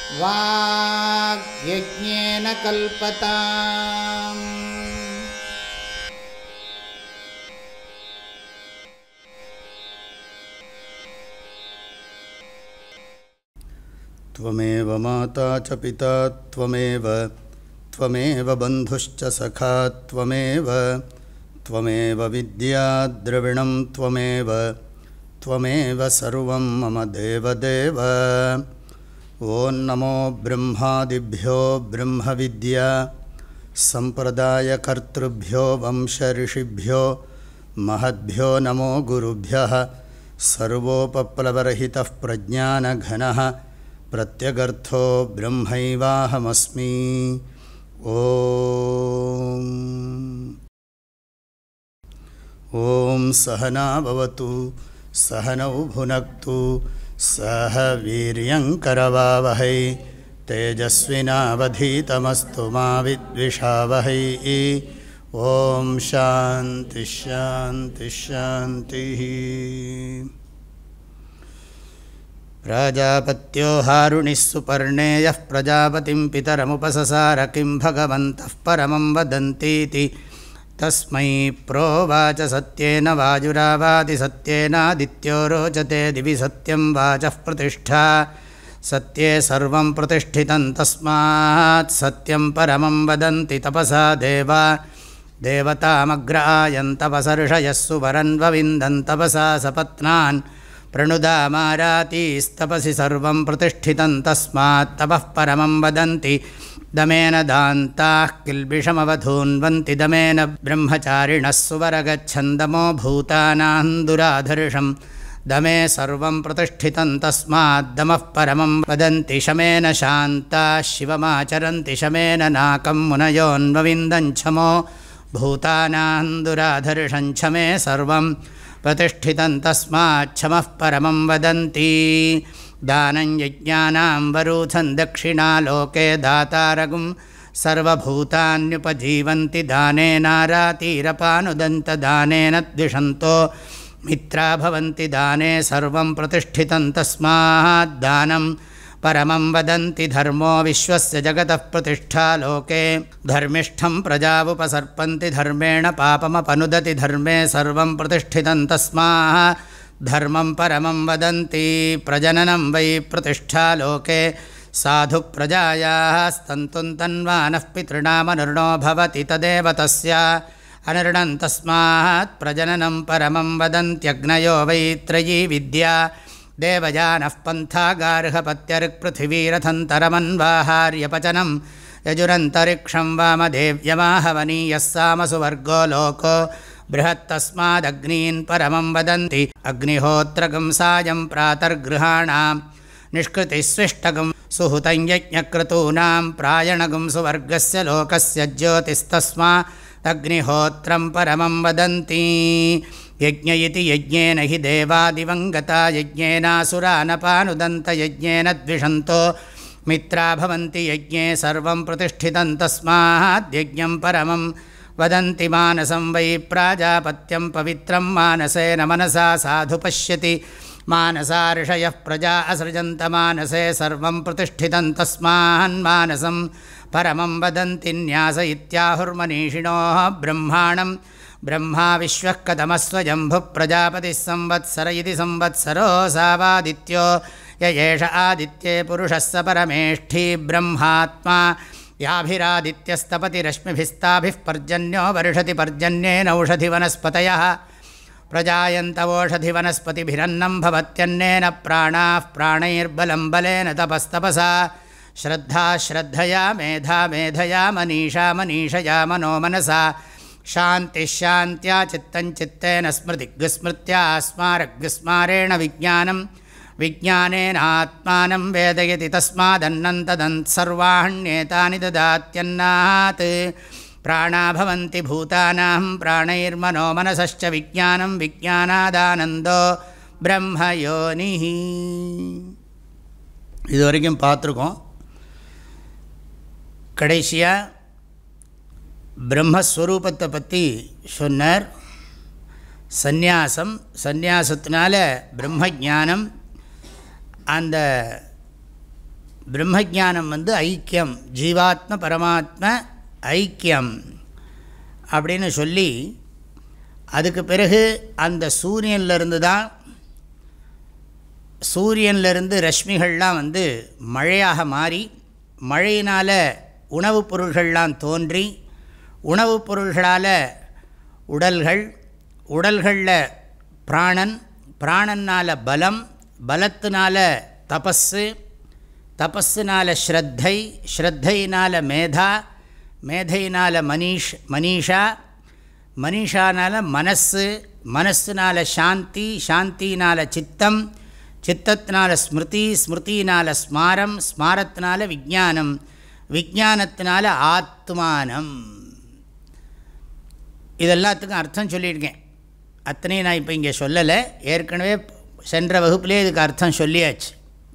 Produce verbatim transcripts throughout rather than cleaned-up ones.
வாக்யஜ்ஞேன கல்பதாம். त्वमेव माता च पिता त्वमेव त्वमेव बन्धुश्च सखा त्वमेव त्वमेव विद्या द्रविणं त्वमेव त्वमेव सर्वं मम देवदेव. ॐ नमो ब्रह्मादिभ्यो ब्रह्मविद्या सम्प्रदायकर्तृभ्यो वंशऋषिभ्यो महद्भ्यो नमो गुरुभ्यः. सर्वोपप्लवरहितः प्रज्ञानघनः प्रत्यगर्थो ब्रह्मैवाहमस्मि. ॐ ॐ सहना भवतु सहनौ भुनक्तु सह वीर्यङ्करवावहै तेजस्विनावधीतमस्तु मा विद्विषावहै. ॐ शान्ति शान्ति शान्तिः. प्राजापत्यो हारुणिः सुपर्णेयः प्रजापतिं पितरमुपससार किं भगवन्तः परमं वदन्तीति तस्मै प्रोवाच सत्येन वाजुरावादिसत्येनादित्यो रोचते दिवि सत्यं वाचः प्रतिष्ठा सत्ये सर्वं प्रतिष्ठितं तस्मात् सत्यं परमं वदन्ति तपसा देवा देवतामग्रायन्तपसर्षयः सुवरन्वविन्दन् तपसा सपत्नान् प्रणुदामारातीस्तपसि सर्वं प्रतिष्ठितं तस्मात् तपः परमं वदन्ति दमेन दान्ताः किल्बिषमवधून्वन्ति दमेन ब्रह्मचारिणः सुवरगच्छन्दमो भूतानां दुराधर्षं दमे सर्वं प्रतिष्ठितं तस्मात् दमः परमं वदन्ति शमेन शान्ताः शिवमाचरन्ति शमेन नाकं मुनयोन्वविन्दं छमो भूतानां दुराधर्षं छमे सर्वं प्रतिष्ठितं तस्माच्छमः परमं वदन्ति. दानं यज्ञानां वरूथं दक्षिणालोके दातारगुं सर्वभूतान्युपजीवन्ति दानेनारातीरपानुदन्तदानेन द्विषन्तो मित्रा भवन्ति दाने सर्वं प्रतिष्ठितं तस्माद्दानं परमं वदन्ति. धर्मो विश्वस्य जगतः प्रतिष्ठा लोके धर्मिष्ठं प्रजावुपसर्पन्ति धर्मेण पापमपनुदति धर्मे सर्वं प्रतिष्ठितं तस्मात् धर्मं परमं वदन्ति. प्रजननं वै प्रतिष्ठा लोके साधु प्रजायाः स्तन्तुं तन्वानः पितॄणामनुर्णो भवति तदेव तस्य अनिर्णं तस्मात् प्रजननं परमं वदन्त्यग्नयो वै त्रयी विद्या देवजानः पन्थागार्हपत्यर्पृथिवीरथन्तरमन्वाहार्यपचनं यजुरन्तरिक्षं वामदेव्यमाहवनीयः सामसुवर्गो लोको बृहत्तस्मादग्नीन् परमं वदन्ति. अग्निहोत्रगं सायं प्रातर्गृहाणां निष्कृतिस्विष्टगं सुहुतं यज्ञक्रतूनां प्रायणगं सुवर्गस्य लोकस्य ज्योतिस्तस्मादग्निहोत्रं परमं वदन्ति. यज्ञ इति यज्ञेन हि देवादिवङ्गता यज्ञेनासुरानपानुदन्तयज्ञेन द्विषन्तो मित्रा भवन्ति यज्ञे सर्वं प्रतिष्ठितं तस्माद्यज्ञं परमं वदन्ति. मानसं वै प्राजापत्यं पवित्रं मानसेन मनसा साधु पश्यति मानसा ऋषयः प्रजा असृजन्त मानसे सर्वं प्रतिष्ठितं तस्मान्मानसं परमं वदन्ति. न्यास इत्याहुर्मनीषिणोः ब्रह्माणं ब्रह्मा विश्वः कथमस्वयम्भुः प्रजापतिः संवत्सर इति संवत्सरोऽसावादित्यो य एष आदित्ये पुरुषः स परमेष्ठी ब्रह्मात्मा याभिरादित्यस्तपतिरश्मिभिस्ताभिः पर्जन्यो वर्षति पर्जन्येन औषधिवनस्पतयः प्रजायन्तवोषधिवनस्पतिभिरन्नं भवत्यन्नेन प्राणाः प्राणैर्बलं बलेन तपस्तपसा श्रद्धा श्रद्धया मेधा मेधया मनीषा मनीषया मनो मनसा शान्तिः शान्त्या चित्तं चित्तेन स्मृतिग्स्मृत्या स्मारग्स्मारेण विज्ञानं विज्ञानेनात्मानं वेदयति तस्मादन्नं तदन्तर्वाण्येतानि ददात्यन्नात्. प्राणा भवन्ति भूतानां प्राणैर्मनो मनसश्च विज्ञानं विज्ञानादानन्दो ब्रह्मयोनिः. இதுவரைக்கும் பார்த்துருக்கோம். கடைசியாக பிரம்மஸ்வரூபத்தை பற்றி சொன்னார். சந்நியாசம், சந்நியாசத்தினால பிரம்ம ஞானம், அந்த பிரம்மஜானம் வந்து ஐக்கியம், ஜீவாத்ம பரமாத்ம ஐக்கியம் அப்படின்னு சொல்லி, அதுக்கு பிறகு அந்த சூரியன்லேருந்து தான் சூரியன்லேருந்து ரஷ்மிகள்லாம் வந்து மழையாக மாறி, மழையினால் உணவுப் பொருள்கள்லாம் தோன்றி, உணவுப் பொருள்களால் உடல்கள், உடல்களில் பிராணன், பிராணனால் பலம், பலத்தினால் தபஸு, தபஸினால் ஸ்ரத்தை, ஸ்ரத்தையினால் மேதா, மேதையினால் மனிஷ் மனிஷா, மனிஷானால் மனசு, மனசுனால் சாந்தி, சாந்தினால் சித்தம், சித்தத்தினால ஸ்மிருதி, ஸ்மிருதியினால் ஸ்மாரம், ஸ்மாரத்தினால விஜானம், விஜானத்தினால ஆத்மானம். இதெல்லாத்துக்கும் அர்த்தம் சொல்லியிருக்கேன். அத்தனையும் நான் இப்போ இங்கே சொல்லலை, ஏற்கனவே சென்ற வகுப்பிலே இதுக்கு அர்த்தம் சொல்லியாச்சு.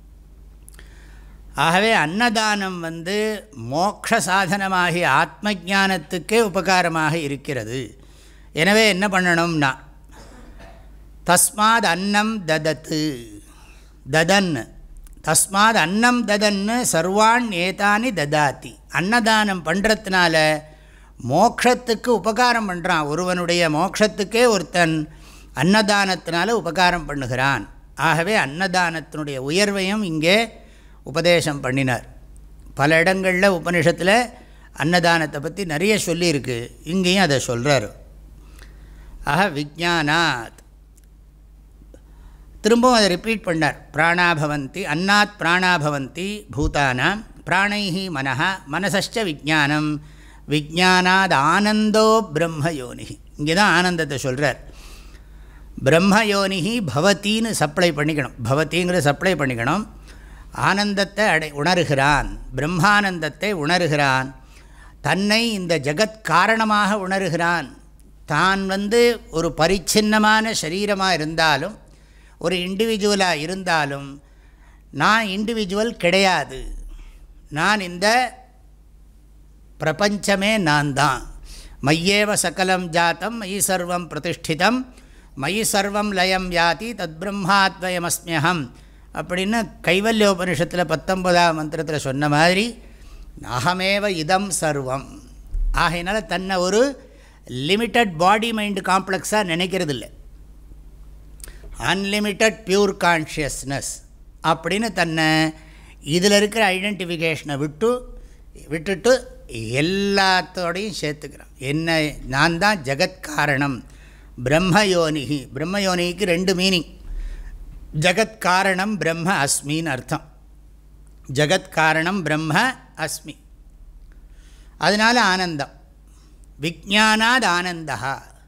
ஆகவே அன்னதானம் வந்து மோட்ச சாதனமாகிய ஆத்ம ஞானத்துக்கே உபகாரமாக இருக்கிறது. எனவே என்ன பண்ணணும்னா, தஸ்மாத் அன்னம் ததத்து, ததன், தஸ்மாத் அன்னம் ததன்னு சர்வான் ஏதானி ததாதி. அன்னதானம் பண்ணுறதுனால மோட்சத்துக்கு உபகாரம் பண்ணுறான். ஒருவனுடைய மோட்சத்துக்கே ஒருத்தன் அன்னதானத்தினால உபகாரம் பண்ணுகிறான். ஆகவே அன்னதானத்தினுடைய உயர்வையும் இங்கே உபதேசம் பண்ணினார். பல இடங்களில் உபனிஷத்தில் அன்னதானத்தை பற்றி நிறைய சொல்லியிருக்கு, இங்கேயும் அதை சொல்கிறார். ஆக விஜானாத், திரும்பவும் அதை ரிப்பீட் பண்ணார். பிராணாபவந்தி, அன்னாத் பிராணாபவந்தி பூதானாம், பிராணைஹி மனஹா, மனசச்ச விஜானம், விஜானாத் ஆனந்தோ பிரம்மயோனி. இங்கே தான் ஆனந்தத்தை சொல்கிறார். பிரம்மயோனிஹி பவத்தின்னு சப்ளை பண்ணிக்கணும், பவத்திங்கிற சப்ளை பண்ணிக்கணும். ஆனந்தத்தை அடை உணர்கிறான், பிரம்மானந்தத்தை உணர்கிறான், தன்னை இந்த ஜகத் காரணமாக உணர்கிறான். தான் வந்து ஒரு பரிச்சின்னமான சரீரமாக இருந்தாலும், ஒரு இண்டிவிஜுவலாக இருந்தாலும், நான் இண்டிவிஜுவல் கிடையாது, நான் இந்த பிரபஞ்சமே நான் தான். மையேவ சகலம் ஜாத்தம் மயி சர்வம் பிரதிஷ்டிதம் மயி சர்வம் லயம் யாதி தத் பிரம்மாத்வயமஸ்மியகம் அப்படின்னு கைவல்யோபனிஷத்தில் பத்தொன்பதாம் மந்திரத்தில் சொன்ன மாதிரி, அகமேவ இதம் சர்வம். ஆகையினால தன்னை ஒரு லிமிட்டட் பாடி மைண்டு காம்ப்ளெக்ஸாக நினைக்கிறதில்லை, அன்லிமிட்டட் பியூர் கான்ஷியஸ்னஸ் அப்படின்னு தன்னை இதில் இருக்கிற ஐடென்டிஃபிகேஷனை விட்டு விட்டுட்டு எல்லாத்தோடையும் சேர்த்துக்கிறான். என்ன, நான் தான் ஜகத்காரணம், பிரம்மயோனிகி. பிரம்மயோனிக்கு ரெண்டு மீனிங், ஜகத்காரணம் பிரம்ம அஸ்மின்னு அர்த்தம். ஜகத்காரணம் பிரம்ம அஸ்மி, அதனால் ஆனந்தம். விஜானாத் ஆனந்தா,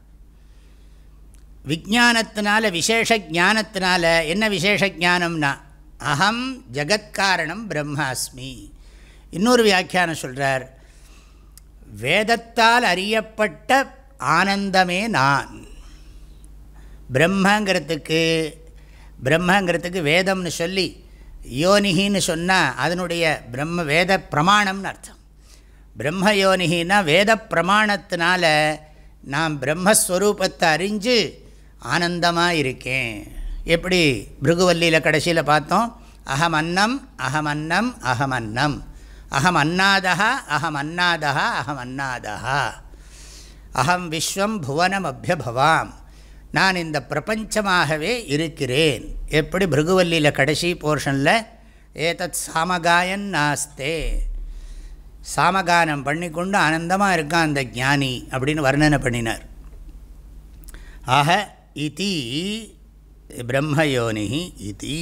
விஜானத்தினால விசேஷ ஞானத்தினால என்ன விசேஷ ஞானம்னா, அகம் ஜகத்காரணம் பிரம்ம அஸ்மி. இன்னொரு வியாக்கியானம் சொல்கிறார், வேதத்தால் அறியப்பட்ட ஆனந்தமே நான். பிரம்மங்கிறதுக்கு பிரம்மங்கிறதுக்கு வேதம்னு சொல்லி யோனிகின்னு சொன்னால் அதனுடைய பிரம்ம வேத பிரமாணம்னு அர்த்தம். பிரம்ம யோனிகின்னா வேத பிரமாணத்தினால நான் பிரம்மஸ்வரூபத்தை அறிஞ்சு ஆனந்தமாக இருக்கேன். எப்படி பிருகுவல்லியில் கடைசியில் பார்த்தோம், அகம் அன்னம் அகம் அன்னம் அகம் அன்னம், அகம் அன்னாதா அகம் அன்னாதா அகம் அன்னாதா, அகம் விஸ்வம் புவனம் அபியபவாம், நான் இந்த பிரபஞ்சமாகவே இருக்கிறேன். எப்படி பிருகுவல்லியில் கடைசி போர்ஷனில் ஏதத் சாமகாயன் நாஸ்தே, சாமகானம் பண்ணிக்கொண்டு ஆனந்தமாக இருக்கான் அந்த ஞானி அப்படின்னு வர்ணனை பண்ணினார். ஆக இதி பிரம்மயோனி இதி.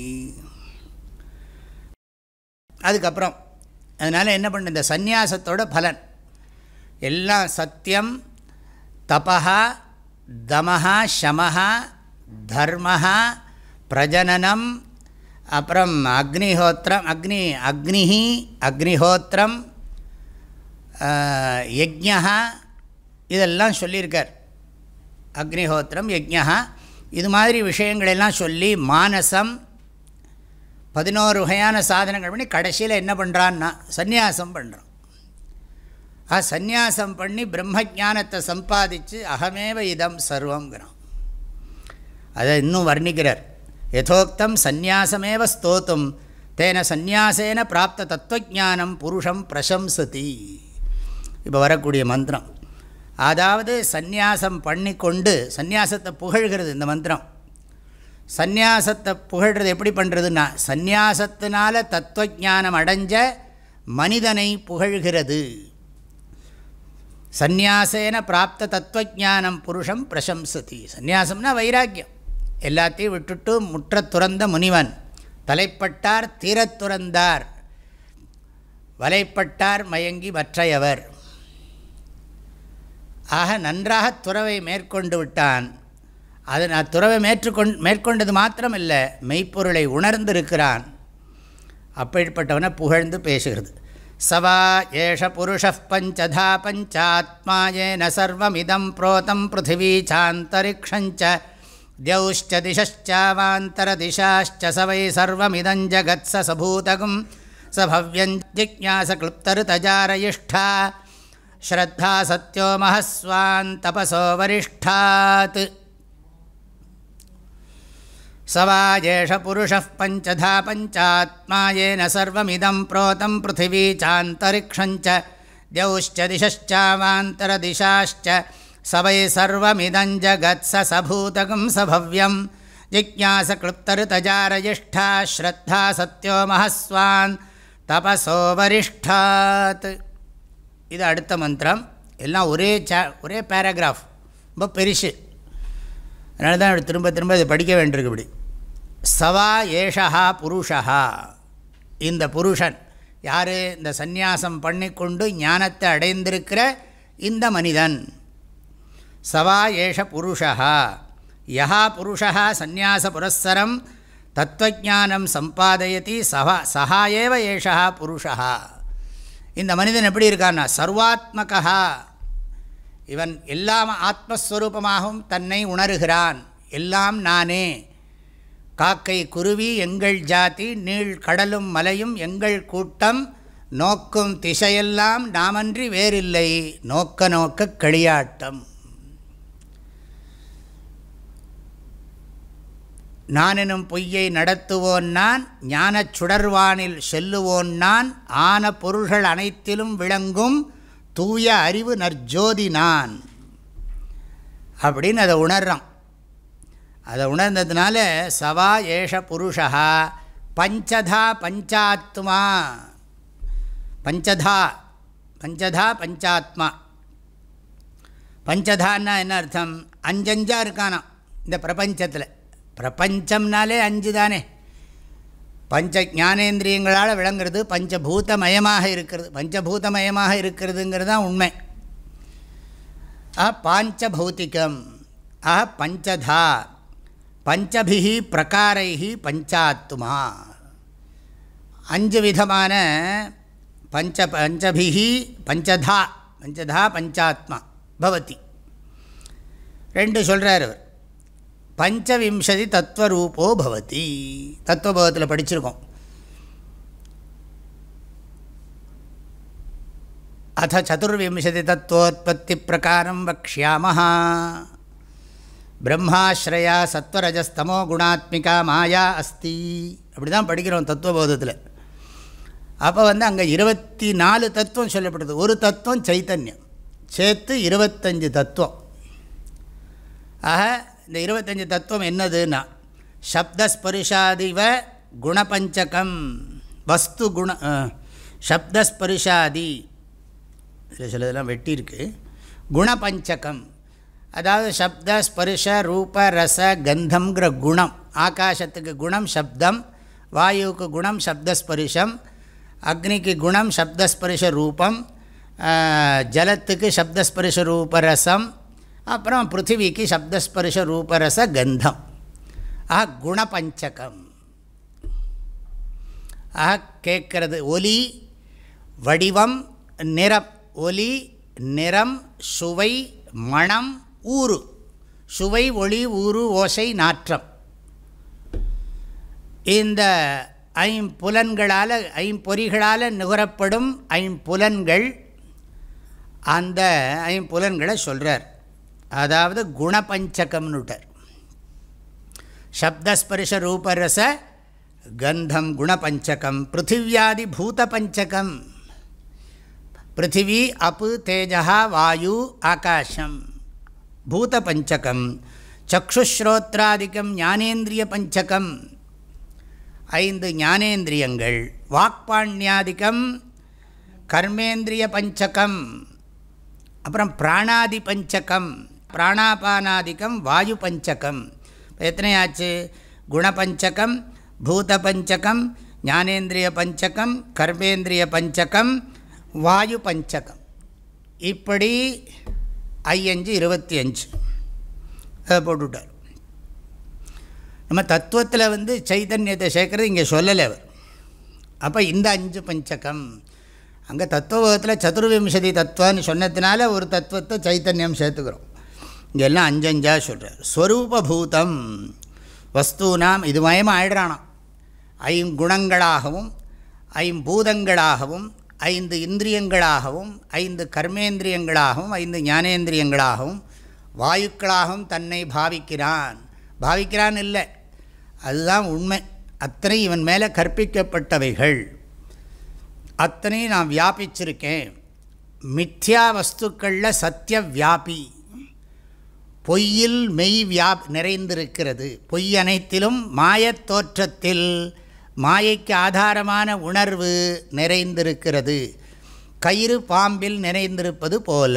அதுக்கப்புறம் அதனால் என்ன பண்ண, இந்த சந்நியாசத்தோட பலன் எல்லாம் சத்தியம், தபஹா, தமஹா, ஷமஹா, தர்மஹா, பிரஜனனம், அப்புறம் அக்னிஹோத்திரம், அக்னி அக்னிஹி அக்னிஹோத்திரம், யஜ்ஞா, இதெல்லாம் சொல்லியிருக்கார். அக்னிஹோத்திரம் யஜ்ஞா இது மாதிரி விஷயங்களெல்லாம் சொல்லி, மானசம், பதினோரு வகையான சாதனங்கள் பண்ணி கடைசியில் என்ன பண்ணுறான்னா சந்நியாசம் பண்ணுறான். ஆ சந்நியாசம் பண்ணி பிரம்மஜானத்தை சம்பாதிச்சு அகமேவ இதம் சர்வங்கிறான். அதை இன்னும் வர்ணிக்கிறார். யதோக்தம் சந்நியாசமேவ ஸ்தோத்தும் தேன சந்நியாசேன பிராப்த தத்துவஜானம் புருஷம் பிரசம்சதி. இப்போ வரக்கூடிய மந்திரம், அதாவது சந்நியாசம் பண்ணி கொண்டு சந்நியாசத்தை புகழ்கிறது இந்த மந்திரம். சந்நியாசத்தை புகழ்கிறது எப்படி பண்ணுறதுன்னா, சந்நியாசத்தினால தத்துவஜானம் அடைஞ்ச மனிதனை புகழ்கிறது. சந்நியாசேன பிராப்த தத்துவஜானம் புருஷம் பிரசம்சதி. சந்நியாசம்னா வைராக்கியம், எல்லாத்தையும் விட்டுட்டு முற்ற துறந்த முனிவன். தலைப்பட்டார் தீரத் துறந்தார், வலைப்பட்டார் மயங்கி மற்றையவர். ஆக நன்றாக துறவை மேற்கொண்டு விட்டான். அது நான் துறவை மேற்கொண்டு மேற்கொண்டது மாத்திரமில்லை, மெய்ப்பொருளை உணர்ந்திருக்கிறான். அப்படிப்பட்டவனை புகழ்ந்து பேசுகிறது. சவா ஏஷ புருஷ பஞ்சதா பஞ்சாத்மா ஏன சர்வமிதம் ப்ரோதம் பிருத்திவி சாந்தரிக்ஷஞ்ச தியௌஷ்ச திசச்சாவாந்தர திசாச்ச சவை சர்வமிதம் ஜகத் ச சபூதகம் ச பவ்யஞ் ஜிக்ஞாச க்ளுப்தருதஜாரயிஷ்டா ஸ்ரத்தா சத்யோ மஹஸ்வான் தபசோ வரிஷ்டாத். சவா ஏஷ புருஷः பஞ்சதா பஞ்சாத்மா ஏன சர்வமிதம் ப்ரோதம் பிருத்திவி சாந்தரிக்ஷஞ்ச தியௌஷ்ச திசச்சாவாந்தர திசாச்ச சவை சர்வமிதம் ஜகத் ச சபூதகம் ச பவ்யம் ஜிக்ஞாச க்ளுப்தருதஜாரயிஷ்டா ஸ்ரத்தா சத்யோ மஹஸ்வான் தபசோ வரிஷ்டாத். இது அடுத்த மந்திரம். எல்லாம் ஒரே சா ஒரே பேராகிராஃப், ரொம்ப பெருசு. அதனால தான் திரும்ப திரும்ப இதை படிக்க வேண்டியிருக்கு. இப்படி சவா ஏஷா புருஷா, இந்த புருஷன் யார்? இந்த சந்நியாசம் பண்ணிக்கொண்டு ஞானத்தை அடைந்திருக்கிற இந்த மனிதன். சவா ஏஷ புருஷா, யஹா புருஷா சந்நியாச புரஸ்ஸரம் தத்துவஜானம் சம்பாதயதி சஹா சஹா ஏவ ஏஷா புருஷா. இந்த மனிதன் எப்படி இருக்கான்னா, சர்வாத்மகா, இவன் எல்லாம் ஆத்மஸ்வரூபமாகவும் தன்னை உணர்கிறான். எல்லாம் நானே. காக்கை குருவி எங்கள் ஜாதி, நீள் கடலும் மலையும் எங்கள் கூட்டம், நோக்கும் திசையெல்லாம் நாமன்றி வேறில்லை, நோக்க நோக்க களியாட்டம். நான் எனும் பொய்யை நடத்துவோன் நான், ஞானச் சுடர்வானில் செல்லுவோன் நான், ஆன பொருள்கள் அனைத்திலும் விளங்கும் தூய அறிவு நற்ஜோதி நான் அப்படின்னு அதை உணர்றான். அதை உணர்ந்ததுனால சவா ஏஷ புருஷா பஞ்சதா பஞ்சாத்மா, பஞ்சதா பஞ்சதா பஞ்சாத்மா. பஞ்சதான்னா என்ன அர்த்தம்? அஞ்சஞ்சா இருக்கானா இந்த பிரபஞ்சத்தில். பிரபஞ்சம்னாலே அஞ்சு தானே. பஞ்ச ஞானேந்திரியங்களால் விளங்குறது, பஞ்சபூதமயமாக இருக்கிறது. பஞ்சபூதமயமாக இருக்கிறதுங்கிறது தான் உண்மை. ஆ பாஞ்சபௌத்திகம், ஆ பஞ்சதா, பஞ்சபிஹி பிரகாரைஹி பஞ்சாத்மா. அஞ்சு விதமான பஞ்ச பஞ்சபிஹி பஞ்சதா, பஞ்சதா பஞ்சாத்மா பவதி. ரெண்டு சொல்கிறார் அவர். பஞ்சவிம்சதி தத்துவரூபோ பவதி, தத்துவபோதத்தில் படிச்சிருக்கோம். அத சதுர்விம்சதி தத்துவோத்பத்தி பிரகாரம் வக்ஷ்யாமஹ. பிரம்மாஸ்ரயா சத்வரஜஸ்தமோ குணாத்மிகா மாயா அஸ்தி, அப்படி தான் படிக்கிறோம் தத்துவபோதத்தில். அப்போ வந்து அங்கே இருபத்தி நாலு தத்துவம் சொல்லப்படுது. ஒரு தத்துவம் சைத்தன்யம், சேர்த்து இருபத்தஞ்சு தத்துவம். ஆக இந்த இருபத்தஞ்சு தத்துவம் என்னதுன்னா, சப்தஸ்பரிஷாதிவ குணபஞ்சகம், வஸ்து குண சப்தஸ்பரிஷாதி, இதில் சிலதெல்லாம் வெட்டியிருக்கு. குணபஞ்சகம் அதாவது சப்த ஸ்பரிஷ ரூப ரச கந்தம்ங்கிற குணம். ஆகாசத்துக்கு குணம் சப்தம், வாயுவுக்கு குணம் சப்தஸ்பரிஷம், அக்னிக்கு குணம் சப்தஸ்பரிஷ ரூபம், ஜலத்துக்கு சப்தஸ்பரிஷ ரூபரசம், அப்புறம் பிருத்திவிக்கு சப்தஸ்பரிஷ ரூபரச கந்தம். ஆஹா குணபஞ்சகம். ஆஹா கேட்கறது ஒலி, வடிவம், நிறம். ஒலி, நிறம், சுவை, மணம், ஊறு. சுவை, ஒளி, ஊறு, ஓசை, நாற்றம். இந்த ஐம்புலன்களால் ஐம்பொறிகளால் நுகரப்படும் ஐம்புலன்கள், அந்த ஐம்புலன்களை சொல்கிறார். அதாவது குணபஞ்சகம்னுட்டார். சப்தஸ்பரிஷ ரூபரச கந்தம் குணபஞ்சகம், பிருத்திவியாதி பூதபஞ்சகம். பிருத்திவி அப்பு தேஜா வாயு ஆகாஷம் பூதபஞ்சகம். சக்ஷுஸ்ரோத்ராதிக்கம் ஞானேந்திரிய பஞ்சகம், ஐந்து ஞானேந்திரியங்கள். வாக்பாண்யாதிக்கம் கர்மேந்திரிய பஞ்சகம். அப்புறம் பிராணாதி பஞ்சகம், பிராணாபானாதிக்கம் வாயு பஞ்சகம். எத்தனையாச்சு? குணபஞ்சகம், பூதபஞ்சகம், ஞானேந்திரிய பஞ்சகம், கர்மேந்திரிய பஞ்சகம், வாயு பஞ்சகம். இப்படி ஐயஞ்சு இருபத்தி அஞ்சு அதை போட்டுவிட்டார். நம்ம தத்துவத்தில் வந்து சைத்தன்யத்தை சேர்க்கறது இங்கே சொல்லலை அவர். அப்போ இந்த அஞ்சு பஞ்சகம் அங்கே தத்துவத்தில் சதுர்விம்சதி தத்துவம்னு சொன்னதுனால ஒரு தத்துவத்தை சைத்தன்யம் சேர்த்துக்கிறோம். இங்கெல்லாம் அஞ்சஞ்சா சொல்கிறார். ஸ்வரூபபூதம் வஸ்தூனாம், இது மயமாக ஆயிடுறானாம். ஐங்குணங்களாகவும் ஐம்பூதங்களாகவும் ஐந்து இந்திரியங்களாகவும் ஐந்து கர்மேந்திரியங்களாகவும் ஐந்து ஞானேந்திரியங்களாகவும் வாயுக்களாகவும் தன்னை பாவிக்கிறான். பாவிக்கிறான் இல்லை, அதுதான் உண்மை. அத்தனை இவன் மேலே கற்பிக்கப்பட்டவைகள், அத்தனை நான் வியாபிச்சிருக்கேன். மித்யா வஸ்துக்களில் சத்திய வியாபி, பொய்யில் மெய் வியாப் நிறைந்திருக்கிறது. பொய் அனைத்திலும் மாயத் தோற்றத்தில் மாயைக்கு ஆதாரமான உணர்வு நிறைந்திருக்கிறது. கயிறு பாம்பில் நிறைந்திருப்பது போல,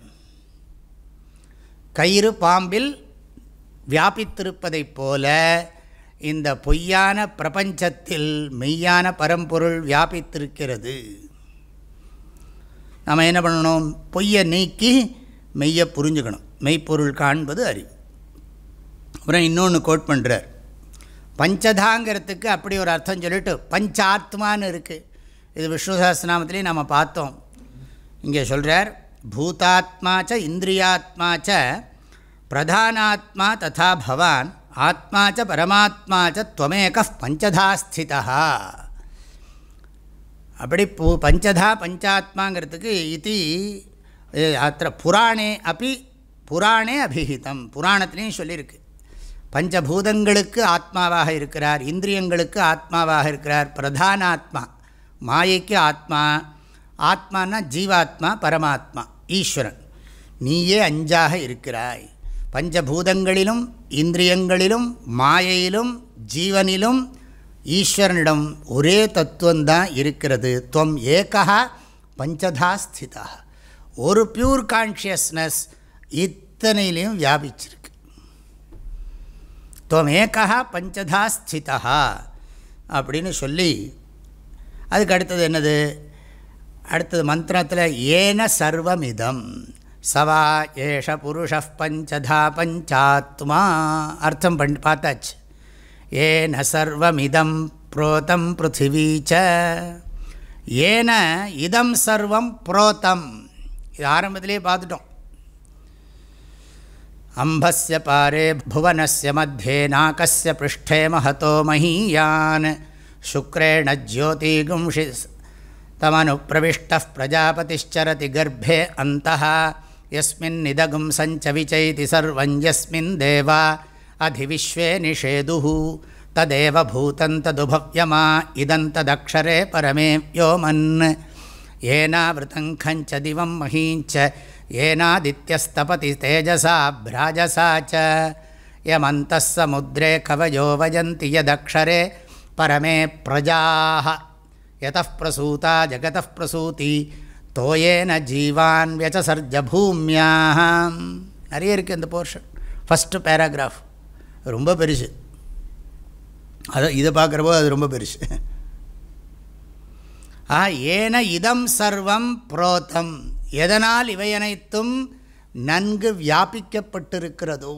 கயிறு பாம்பில் வியாபித்திருப்பதைப் போல இந்த பொய்யான பிரபஞ்சத்தில் மெய்யான பரம்பொருள் வியாபித்திருக்கிறது. நாம் என்ன பண்ணணும்? பொய்யை நீக்கி மெய்யை புரிஞ்சுக்கணும். மெய்ப்பொருள் காண்பது அறிவு. அப்புறம் இன்னொன்று கோட் பண்ணுறார். பஞ்சதாங்கிறதுக்கு அப்படி ஒரு அர்த்தம் சொல்லிட்டு பஞ்சாத்மான்னு இருக்குது. இது விஷ்ணு சஹஸ்ரநாமத்திலையும் நம்ம பார்த்தோம். இங்கே சொல்கிறார், பூதாத்மாச்ச இந்திரியாத்மாச்ச பிரதானாத்மா ததா பவான் ஆத்மாச்ச பரமாத்மாச்ச த்வமேகः பஞ்சதா ஸ்திதா. அப்படி பூ பஞ்சதா பஞ்சாத்மாங்கிறதுக்கு இது அத்த புராணே அப்படி புராணே அபிஹிதம், புராணத்துலேயும் சொல்லியிருக்கு. பஞ்சபூதங்களுக்கு ஆத்மாவாக இருக்கிறார், இந்திரியங்களுக்கு ஆத்மாவாக இருக்கிறார். பிரதானாத்மா மாயைக்கு ஆத்மா, ஆத்மானா ஜீவாத்மா, பரமாத்மா ஈஸ்வரன். நீயே அஞ்சாக இருக்கிறாய். பஞ்சபூதங்களிலும் இந்திரியங்களிலும் மாயையிலும் ஜீவனிலும் ஈஸ்வரனிடம் ஒரே தத்துவந்தான் இருக்கிறது. துவம் ஏகா பஞ்சதா ஸ்திதா. ஒரு பியூர் கான்ஷியஸ்னஸ் இத்தனையிலையும் வியாபிச்சிருக்கு. துவம் ஏகா பஞ்சதா ஸ்திதா அப்படின்னு சொல்லி அதுக்கு அடுத்தது என்னது? அடுத்தது மந்திரத்தில் ஏன சர்வமிதம் சவா ஏஷ புருஷ பஞ்சதா பஞ்சாத்மா. அர்த்தம் பண்ணி பார்த்தாச்சு. ஏன சர்வமிதம் புரோதம் பிருத்திவீச்ச. ஏன இதம் சர்வம் புரோதம், இது ஆரம்பத்திலே பார்த்துட்டோம். அம்பஸ்ய பாரே புவனஸ்ய மத்தியே நாகஸ்ய பிருஷ்டே மஹதோ மஹீயான் சுக்ரேண ஜ்யோதிகும்ஷி தமனு பிரவிஷ்டः பிரஜாபதிश्चरति கர்ப்பே அந்தः யஸ்மின் நிதகும் சஞ்ச விசைதி சர்வம் யஸ்மின் தேவா அதிவிஸ்வே நிஷேதுஹு ததேவ பூதம் ததுபவ்யமா இதம் ததக்ஷரே பரமே வ்யோமன் ஏனாவிருதம் கஞ்ச திவம் மஹீஞ்ச ஏனாதித்யஸ்தபதி தேஜசா பிராஜசா ச யமந்தः சமுத்ரே கவயோ வஜந்தி யதக்ஷரே பரமே பிரஜாஹ யதः பிரசூதா ஜகதः பிரசூதி தோயேன ஜீவான் வியசர்ஜ பூமியாக. நிறைய இருக்குது இந்த போர்ஷன். ஃபஸ்ட்டு பேராகிராஃப் ரொம்ப பெருசு. அதை இதை பார்க்குறப்போ அது ரொம்ப பெருசு. ஆ ஏன இதம் சர்வம் புரோதம், எதனால் இவை அனைத்தும் நன்கு வியாபிக்கப்பட்டிருக்கிறதோ.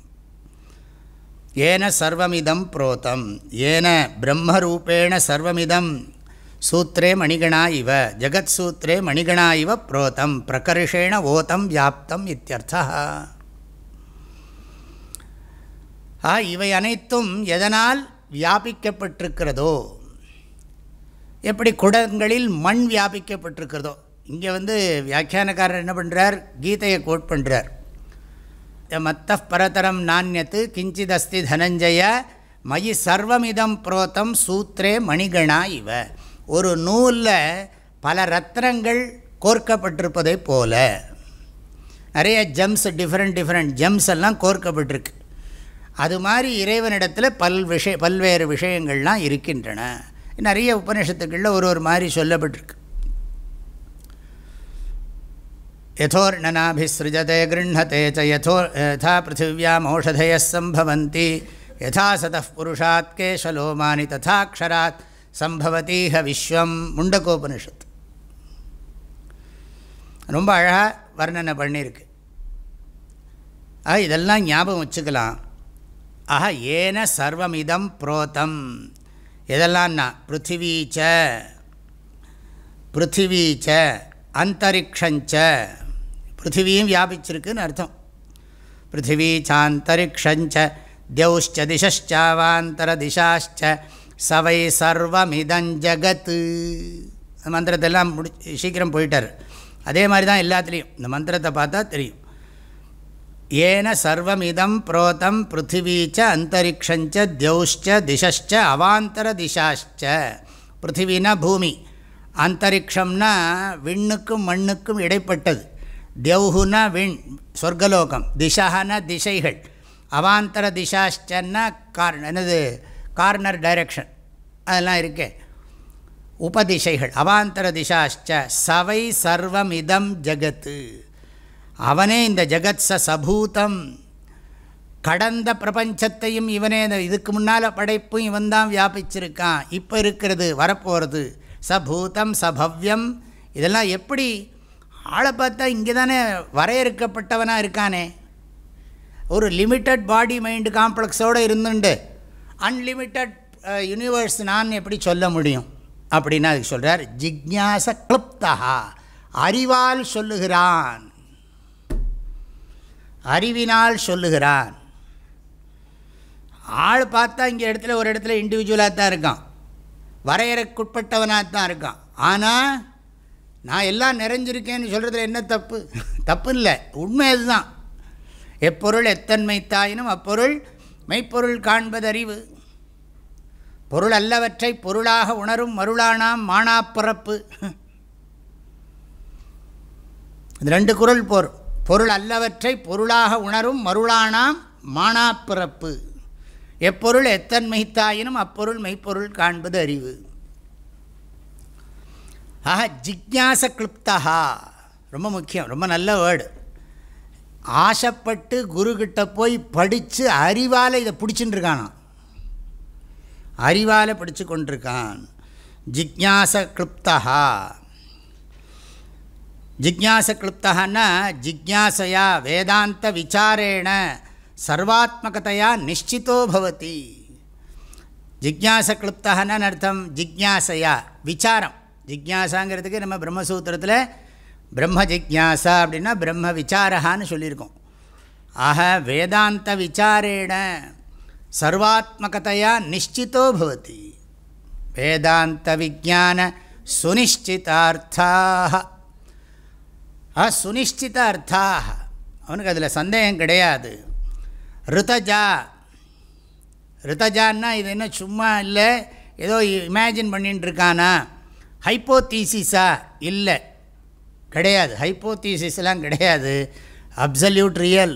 ஏன சர்வமிதம் புரோதம், ஏன பிரம்மரூபேண சர்வமிதம் சூத்ரே மணிகணா இவ ஜகத் சூத்ரே மணிகணா இவ புரோதம் பிரகர்ஷேண ஓதம் வியாப்தம் இத்தியர்த்தः. ஆ இவை அனைத்தும் எதனால் வியாபிக்கப்பட்டிருக்கிறதோ, எப்படி குடங்களில் மண் வியாபிக்கப்பட்டிருக்கிறதோ. இங்கே வந்து வியாக்கியானக்காரர் என்ன பண்ணுறார்? கீதையை கோட் பண்ணுறார். மத்தः பரதரம் நானியத்து கிஞ்சித் அஸ்தி தனஞ்சய மயி சர்வமிதம் புரோத்தம் சூத்ரே மணிகணா இவ. ஒரு நூலில் பல ரத்னங்கள் கோர்க்கப்பட்டிருப்பதை போல, நிறைய ஜெம்ஸ், டிஃப்ரெண்ட் டிஃப்ரெண்ட் ஜெம்ஸ் எல்லாம் கோர்க்கப்பட்டிருக்கு. அது மாதிரி இறைவனிடத்தில் பல் விஷய பல்வேறு விஷயங்கள்லாம் இருக்கின்றன. நிறைய உபநிஷத்துக்களில் ஒரு ஒரு மாதிரி சொல்லப்பட்டிருக்கு. யதோர்ணனாபிஸ்ருஜதே கிருண்ணதே ச யதோ யதா பிருथिव्याम् ஓஷதயः சம்பவந்தி யதா சதः புருஷாத் கேஷலோமானி ததாக்ஷராத் சம்பவதீஹ விஸ்வம். முண்டகோபனிஷத்து ரொம்ப அழகாக வர்ணனை பண்ணியிருக்கு. ஆக இதெல்லாம் ஞாபகம் வச்சுக்கலாம். ஆஹா ஏன சர்வமிதம் புரோத்தம், எதெல்லாம்னா பிருத்திவீச்ச பிருத்திவீச்ச அந்தரிக்ஷஞ்ச, பிருத்திவியும் வியாபிச்சிருக்குன்னு அர்த்தம். பிருத்திவி சாந்தரிக்ஷஞ்ச தியௌஷ்ச திசாவாந்தர திசாச்ச சவை சர்வமிதஞ்சகத். மந்திரத்தெல்லாம் முடி சீக்கிரம் போயிட்டார். அதே மாதிரி தான் எல்லாத்துலேயும் இந்த மந்திரத்தை பார்த்தா தெரியும். ஏன சர்வமிதம் புரோதம் பிருத்திவீச்ச அந்தரிக்ஷஞ்ச தியௌஷ்ச திசஷ்ச அவாந்தர திசாச்ச. பிருத்திவினா பூமி, அந்தரிக்ஷம்னா விண்ணுக்கும் மண்ணுக்கும் இடைப்பட்டது, தியௌஹுனா விண் சொர்க்கலோகம், திசானா திசைகள், அவாந்தர திசாச்சன்னா கார் என்னது கார்னர் டைரக்ஷன் அதெல்லாம் இருக்கே உபதிசைகள். அவாந்தர திசாச்ச சவை சர்வமிதம் ஜகத்து, அவனே இந்த ஜகத் ச சபூதம், கடந்த பிரபஞ்சத்தையும் இவனே, இதுக்கு முன்னால் படைப்பும் இவன் தான் வியாபிச்சிருக்கான், இப்போ இருக்கிறது வரப்போகிறது. சபூதம் சபவ்யம், இதெல்லாம் எப்படி ஆளை பார்த்தா இங்கே தானே வரையறுக்கப்பட்டவனாக இருக்கானே. ஒரு லிமிட்டட் பாடி மைண்டு காம்ப்ளெக்ஸோடு இருந்துண்டு அன்லிமிட்டட் யூனிவர்ஸ் நான் எப்படி சொல்ல முடியும் அப்படின்னா அதுக்கு சொல்கிறார் ஜிக்ஞாச க்ளுப்தா, அறிவால் சொல்லுகிறான், அறிவினால் சொல்லுகிறான். ஆள் பார்த்தா இங்கே இடத்துல ஒரு இடத்துல இண்டிவிஜுவலாக தான் இருக்கான், வரையறைக்குட்பட்டவனாக தான் இருக்கான். ஆனால் நான் எல்லாம் நிறைஞ்சிருக்கேன்னு சொல்கிறதுல என்ன தப்பு? தப்பு இல்லை, உண்மை அதுதான். எப்பொருள் எத்தன்மைத்தாயினும் அப்பொருள் மெய்ப்பொருள் காண்பதறிவு. பொருள் அல்லவற்றை பொருளாக உணரும் மருளானாம் மானாப்பிறப்பு. இது ரெண்டு குறள் போரும். பொருள் அல்லவற்றை பொருளாக உணரும் மருளானாம் மானாப்பிறப்பு. எப்பொருள் எத்தன்மைத்தாயினும் அப்பொருள் மெய்ப்பொருள் காண்பது அறிவு. ஆக ஜிக்ஞாச க்ளுப்தா ரொம்ப முக்கியம், ரொம்ப நல்ல வேர்டு. ஆசைப்பட்டு குருக்கிட்ட போய் படித்து அறிவால் இதை பிடிச்சின்னு இருக்கானா, அறிவால் பிடிச்சு கொண்டிருக்கான். ஜிக்ஞாச க்ளுப்தா, ஜிக்ஞாச க்ளுப்தன்னா ஜிக்ஞாசையா வேதாந்த விசாரேண சர்வாத்மகதையா நிச்சிதோ பவதி. ஜிக்ஞாச க்ளுப்தன்னு அர்த்தம் ஜிக்ஞாசையா விசாரம். ஜிக்ஞாசாங்கிறதுக்கு நம்ம பிரம்மசூத்திரத்தில் பிரம்ம ஜிக்ஞாசா அப்படின்னா பிரம்ம விசாரஹான்னு சொல்லியிருக்கோம். ஆக வேதாந்த விசாரேண சர்வாத்மகதையா நிச்சிதோ பவதி. வேதாந்த விஜான சுனிஷ்சிதார்த்தாக, ஆ சுனிஷ்சித அர்த்தாக, அவனுக்கு அதில் சந்தேகம் கிடையாது. ருதஜா, ருதஜான்னா இது என்ன சும்மா இல்லை ஏதோ இமேஜின் பண்ணிட்டு இருக்கானா, ஹைப்போதீசிஸா இல்லை, கிடையாது. ஹைப்போதீசிஸ்லாம் கிடையாது, அப்சல்யூட் ரியல்.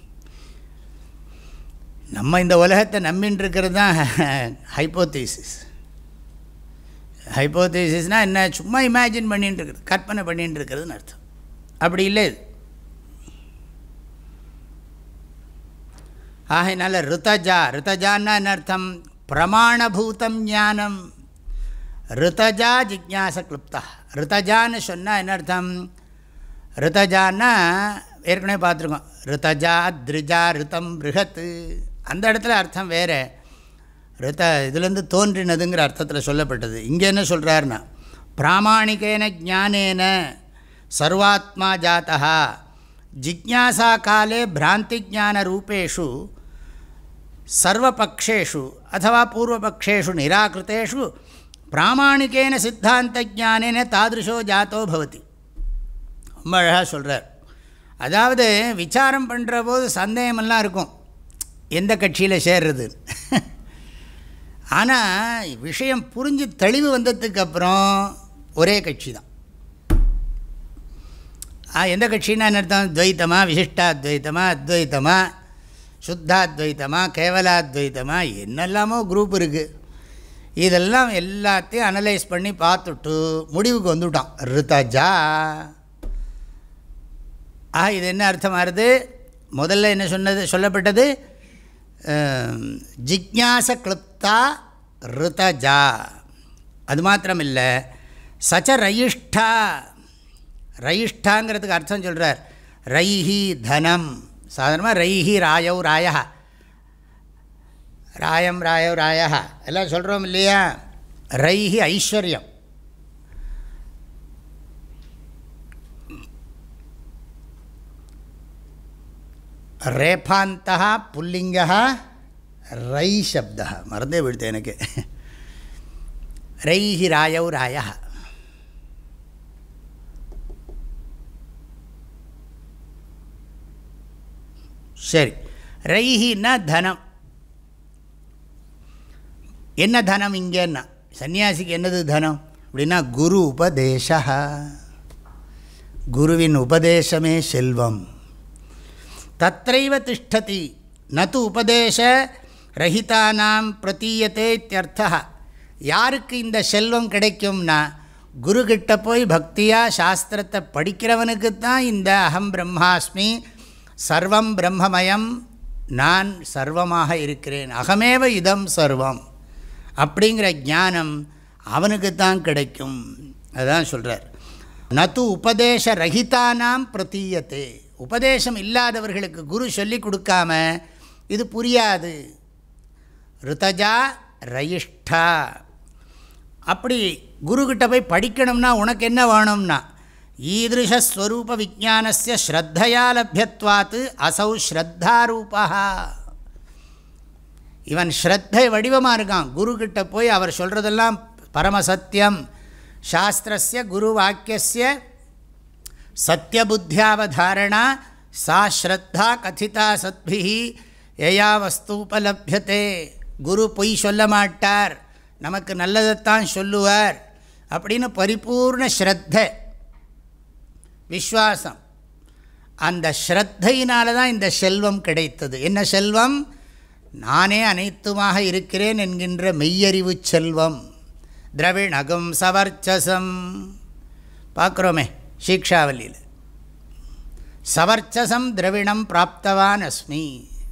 நம்ம இந்த உலகத்தை நம்பின்னு இருக்கிறது தான் ஹைப்போதீசிஸ். ஹைப்போதீசிஸ்னால் என்ன, சும்மா இமேஜின் பண்ணிட்டு இருக்கிறது, கற்பனை பண்ணிட்டு இருக்கிறதுன்னு அர்த்தம். அப்படி இல்லை இது. ஆகையினால ருதஜா, ருதஜான்னா என்ன அர்த்தம், பிரமாணபூதம் ஞானம். ருதஜா ஜிக்ஞாச க்ளுப்தா. ருதஜான்னு சொன்னால் என்ன அர்த்தம், ருதஜான்னா ஏற்கனவே பார்த்துருக்கோம், ருதஜா த்ரிஜா ருதம் ப்ருஹத், அந்த இடத்துல அர்த்தம் வேறு. ருத இதுலேருந்து தோன்றினதுங்கிற அர்த்தத்தில் சொல்லப்பட்டது. இங்கே என்ன சொல்கிறாருன்னா பிராமாணிகேன ஞானேன சர்வாத்மா ஜாத்தா ஜிக்ஞாசா காலே பிராந்தி ஜான ரூபேஷு சர்வபக்ஷேஷு அதவா பூர்வபக்ஷேஷு நிராகிருத்தேஷு பிராமாணிகேன சித்தாந்த ஜானேன தாதிருஷோ ஜாத்தோ பவதி. ரொம்ப அழகாக சொல்கிறார். அதாவது விசாரம் பண்ணுற போது சந்தேகமெல்லாம் இருக்கும், எந்த கட்சியில் சேர்றது. ஆனால் விஷயம் புரிஞ்சு தெளிவு வந்ததுக்கப்புறம் ஒரே கட்சி தான். எந்த கட்சின்னா என்ன அர்த்தம்? துவைத்தமா, விசிஷ்டாத்வைத்தமா, அத்வைத்தமா, சுத்தாத்வைத்தமா, கேவலாத்வைத்தமா, என்னெல்லாமோ குரூப் இருக்குது. இதெல்லாம் எல்லாத்தையும் அனலைஸ் பண்ணி பார்த்துட்டு முடிவுக்கு வந்துவிட்டான் ரிதஜா. ஆ இது என்ன அர்த்தமாகுது? முதல்ல என்ன சொன்னது சொல்லப்பட்டது? ஜிக்ஞாச கிளுப்தா ரிதஜா. அது மாத்திரமில்லை, சச்ச ரயிஷ்டா. ரயிஷ்டாங்கிறதுக்கு அர்த்தம் சொல்கிறார். ரைஹி தனம். சாதாரணமாக ரைஹி ராயவ் ராயா, ராயம் ராயவ் ராயா எல்லாம் சொல்கிறோம் இல்லையா? ரைஹி ஐஸ்வர்யம். ரேபாந்தா புல்லிங்கா ரை சப்தா. மறந்தே விடுத்து எனக்கு. ரைஹி ராயவ் ராயா. சரி, ரைஹின்னா தனம். என்ன தனம் இங்கேன்னா? சன்னியாசிக்கு என்னது தனம் அப்படின்னா குரு உபதேச. குருவின் உபதேசமே செல்வம். தத்ரைவ திஷ்டதி நது உபதேச ரஹிதானாம் பிரதீயத்தே இத்யர்த்தா. யாருக்கு இந்த செல்வம் கிடைக்கும்னா, குருக்கிட்ட போய் பக்தியாக சாஸ்திரத்தை படிக்கிறவனுக்குத்தான் இந்த அகம் பிரம்மாஸ்மி, சர்வம் பிரம்மமயம், நான் சர்வமாக இருக்கிறேன், அகமேவ இதம் சர்வம் அப்படிங்கிற ஞானம் அவனுக்குத்தான் கிடைக்கும். அதுதான் சொல்கிறார். நது உபதேச ரஹிதானாம் பிரதீயத்தே. உபதேசம் இல்லாதவர்களுக்கு குரு சொல்லி கொடுக்காம இது புரியாது. ரிதஜா ரயிஷ்டா. அப்படி குருக்கிட்ட போய் படிக்கணும்னா உனக்கு என்ன வேணும்னா, ஈதிருஷஸ்வரூப விஜானஸ்ய ஸ்ரத்தையா லப்யத்வாத்து அசௌ ஸ்ரத்தாரூபா. இவன் ஸ்ரத்தை வடிவமாக இருக்கான். குருக்கிட்ட போய் அவர் சொல்கிறதெல்லாம் பரமசத்தியம். சாஸ்திரஸ்ய குரு வாக்கியஸ்ய சத்யபுத்தியாவதாரணா சா ஸ்ரத்தா கதிதா சத்பிஹி யயா வஸ்தூபலப்யதே. குரு பொய் சொல்ல மாட்டார், நமக்கு நல்லதைத்தான் சொல்லுவார் அப்படின்னு பரிபூர்ண ஸ்ரத்த விஸ்வாசம். அந்த ஸ்ரத்தையினால தான் இந்த செல்வம் கிடைத்தது. என்ன செல்வம்? நானே அனைத்துமாக இருக்கிறேன் என்கின்ற மெய்யறிவு செல்வம். திரவிணகம் சவர்ச்சசம் பார்க்குறோமே சீக்ஷாவல்லியில். சவர்ச்சசம் திரவிணம் பிராப்தவான் அஸ்மி.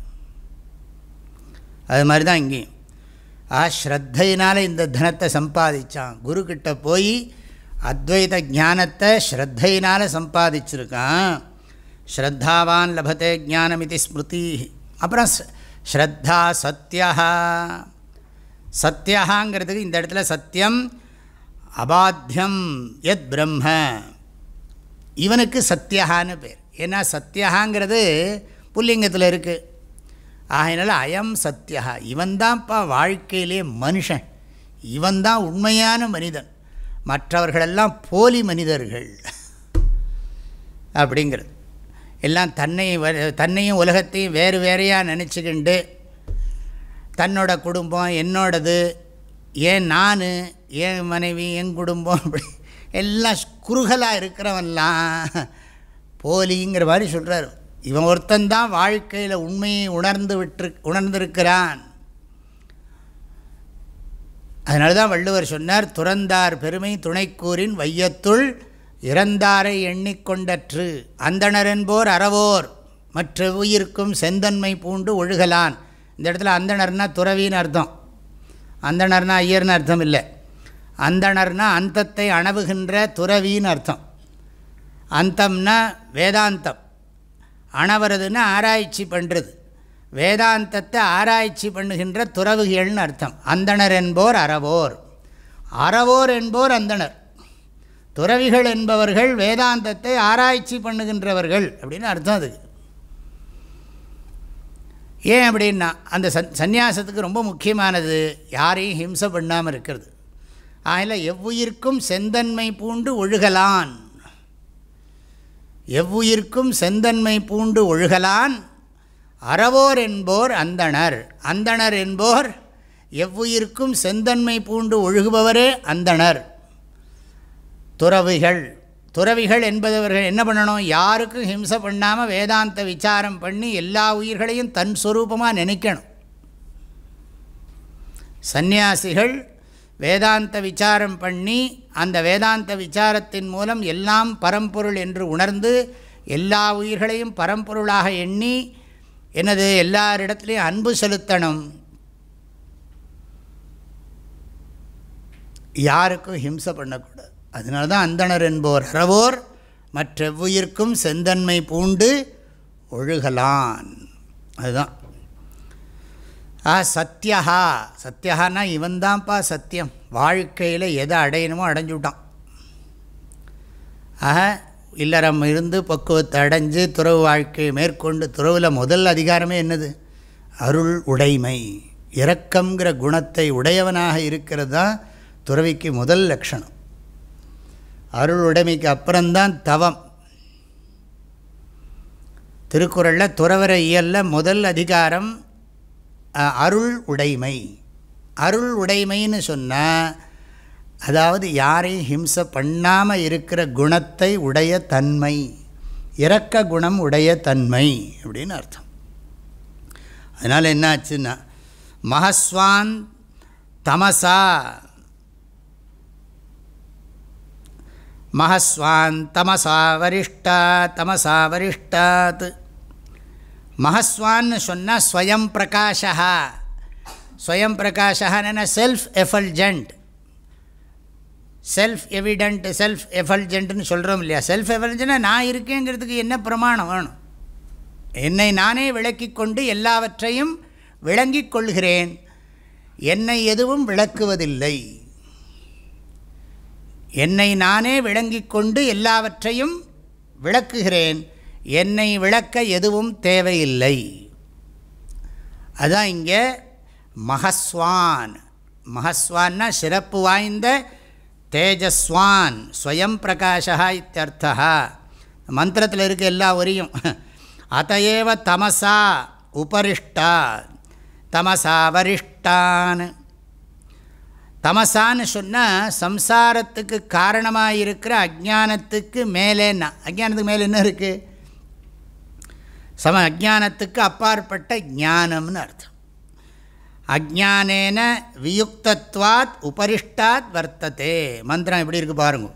அது மாதிரி தான் இங்கேயும். ஆ ஸ்ரத்தையினால் இந்த தனத்தை சம்பாதிச்சான். குருக்கிட்ட போய் அத்வைத ஞானத்தை ஸ்ரத்தையினால் சம்பாதிச்சிருக்கான். ஸ்ரத்தாவான் லபத்தே ஞானமிதி ஸ்மிருதி. அப்புறம் ஸ்ரத்தா சத்யா. சத்யாங்கிறதுக்கு இந்த இடத்துல சத்தியம் அபாத்தியம் யத் பிரம்ம, இவனுக்கு சத்யான்னு பேர். ஏன்னா சத்யாங்கிறது புல்லிங்கத்தில் இருக்குது. ஆகையினால அயம் சத்யா, இவன்தான்ப்பா வாழ்க்கையிலே மனுஷன், இவன்தான் உண்மையான மனிதன், மற்றவர்களெல்லாம் போலி மனிதர்கள் அப்படிங்கிறது. எல்லாம் தன்னை தன்னையும் உலகத்தையும் வேறு வேறையாக நினச்சிக்கிண்டு தன்னோட குடும்பம் என்னோடது, ஏன் நான், ஏன் மனைவி, என் குடும்பம், அப்படி எல்லாம் குறுகலாக இருக்கிறவன்லாம் போலிங்கிற மாதிரி சொல்கிறார். இவன் ஒருத்தந்தான் வாழ்க்கையில் உண்மையை உணர்ந்து விட்டு உணர்ந்திருக்கிறான். அதனால தான் வள்ளுவர் சொன்னார், துறந்தார் பெருமை துணைக்கூறின் வையத்துள் இறந்தாரை எண்ணிக்கொண்டற்று அந்தணர் என்போர் அறவோர் மற்ற உயிர்க்கும் செந்தன்மை பூண்டு ஒழுகலான். இந்த இடத்துல அந்தணர்னா துறவின்னு அர்த்தம். அந்தணர்னா ஐயர்னு அர்த்தம் இல்லை. அந்தணர்னா அந்தத்தை அணவுகின்ற துறவின்னு அர்த்தம். அந்தம்னா வேதாந்தம், அணவறதுன்னா ஆராய்ச்சி பண்ணுறது. வேதாந்தத்தை ஆராய்ச்சி பண்ணுகின்ற துறவுகள்னு அர்த்தம். அந்தணர் என்போர் அறவோர். அறவோர் என்போர் அந்தணர். துறவிகள் என்பவர்கள் வேதாந்தத்தை ஆராய்ச்சி பண்ணுகின்றவர்கள் அப்படின்னு அர்த்தம். அதுக்கு ஏன் அப்படின்னா, அந்த சன் சந்நியாசத்துக்கு ரொம்ப முக்கியமானது யாரையும் ஹிம்சை பண்ணாமல் இருக்கிறது. அதில் எவ்வுயிர்க்கும் செந்தன்மை பூண்டு ஒழுகலான். எவ்வுயிர்க்கும் செந்தன்மை பூண்டு ஒழுகலான். அறவோர் என்போர் அந்தணர். அந்தணர் என்போர் எவ்வுயிர்க்கும் செந்தன்மை பூண்டு ஒழுகுபவரே அந்தணர். துறவிகள் துறவிகள் என்பவர்கள் என்ன பண்ணணும்? யாருக்கும் ஹிம்சை பண்ணாமல் வேதாந்த விசாரம் பண்ணி எல்லா உயிர்களையும் தன் ஸ்வரூபமாக நினைக்கணும். சந்நியாசிகள் வேதாந்த விசாரம் பண்ணி அந்த வேதாந்த விசாரத்தின் மூலம் எல்லாம் பரம்பொருள் என்று உணர்ந்து எல்லா உயிர்களையும் பரம்பொருளாக எண்ணி எனது எல்லாரிடத்துலையும் அன்பு செலுத்தணும். யாருக்கும் ஹிம்சை பண்ணக்கூடாது. அதனால தான் அந்தணர் என்போர் அறவோர் மற்றெவ்வுயிர்க்கும் செந்தன்மை பூண்டு ஒழுகலான். அதுதான் ஆ சத்தியஹா. சத்தியஹான்னா இவன் தான்ப்பா சத்தியம். வாழ்க்கையில் எதை அடையணுமோ அடைஞ்சுட்டான். ஆக இல்லறம் இருந்து பக்குவத்தை அடைஞ்சு துறவு வாழ்க்கையை மேற்கொண்டு, துறவில் முதல் அதிகாரமே என்னது? அருள் உடைமை. இரக்கங்கிற குணத்தை உடையவனாக இருக்கிறது தான் துறவிக்கு முதல் லட்சணம். அருள் உடைமைக்கு அப்புறம்தான் தவம். திருக்குறளில் துறவர இயலில் முதல் அதிகாரம் அருள் உடைமை. அருள் உடைமைன்னு சொன்னால் அதாவது யாரையும் ஹிம்சை பண்ணாமல் இருக்கிற குணத்தை உடைய தன்மை, இரக்க குணம் உடைய தன்மை அப்படின்னு அர்த்தம். அதனால் என்ன ஆச்சுன்னா மகஸ்வான் தமசா மகஸ்வான் தமசா வரிஷ்டா தமசா வரிஷ்டாத். மகஸ்வான்னு சொன்னால் ஸ்வயம் பிரகாஷா. ஸ்வயம் பிரகாஷான்னு self effulgent, self evident, self எஃபல்ஜென்ட்னு சொல்கிறோம் இல்லையா? செல்ஃப் எஃபல்ஜென்ட்னா நான் இருக்கேங்கிறதுக்கு என்ன பிரமாணம் வேணும்? என்னை நானே விளக்கி கொண்டு எல்லாவற்றையும் விளங்கிக் கொள்கிறேன். என்னை எதுவும் விளக்குவதில்லை. என்னை நானே விளங்கிக் கொண்டு எல்லாவற்றையும் விளக்குகிறேன். என்னை விளக்க எதுவும் தேவையில்லை. அதுதான் இங்கே மகஸ்வான். மகஸ்வான்னா சிறப்பு வாய்ந்த தேஜஸ்வான் ஸ்வயம் பிரகாஷா இத்தியர்த்தா. மந்திரத்தில் இருக்க எல்லா வரியும் அதையேவ தமசா உபரிஷ்டா தமசா வரிஷ்டான். தமசான்னு சொன்னால் சம்சாரத்துக்கு காரணமாக இருக்கிற அஜ்ஞானத்துக்கு மேலேன்னா, அஜ்ஞானத்துக்கு மேலே என்ன இருக்குது? சம அஜ்ஞானத்துக்கு அப்பாற்பட்ட ஞானம்னு அர்த்தம். அஜ்ஞானேன வியுக்தத்வாத் உபரிஷ்டாத் வர்த்ததே. மந்திரம் எப்படி இருக்குது பாருங்க.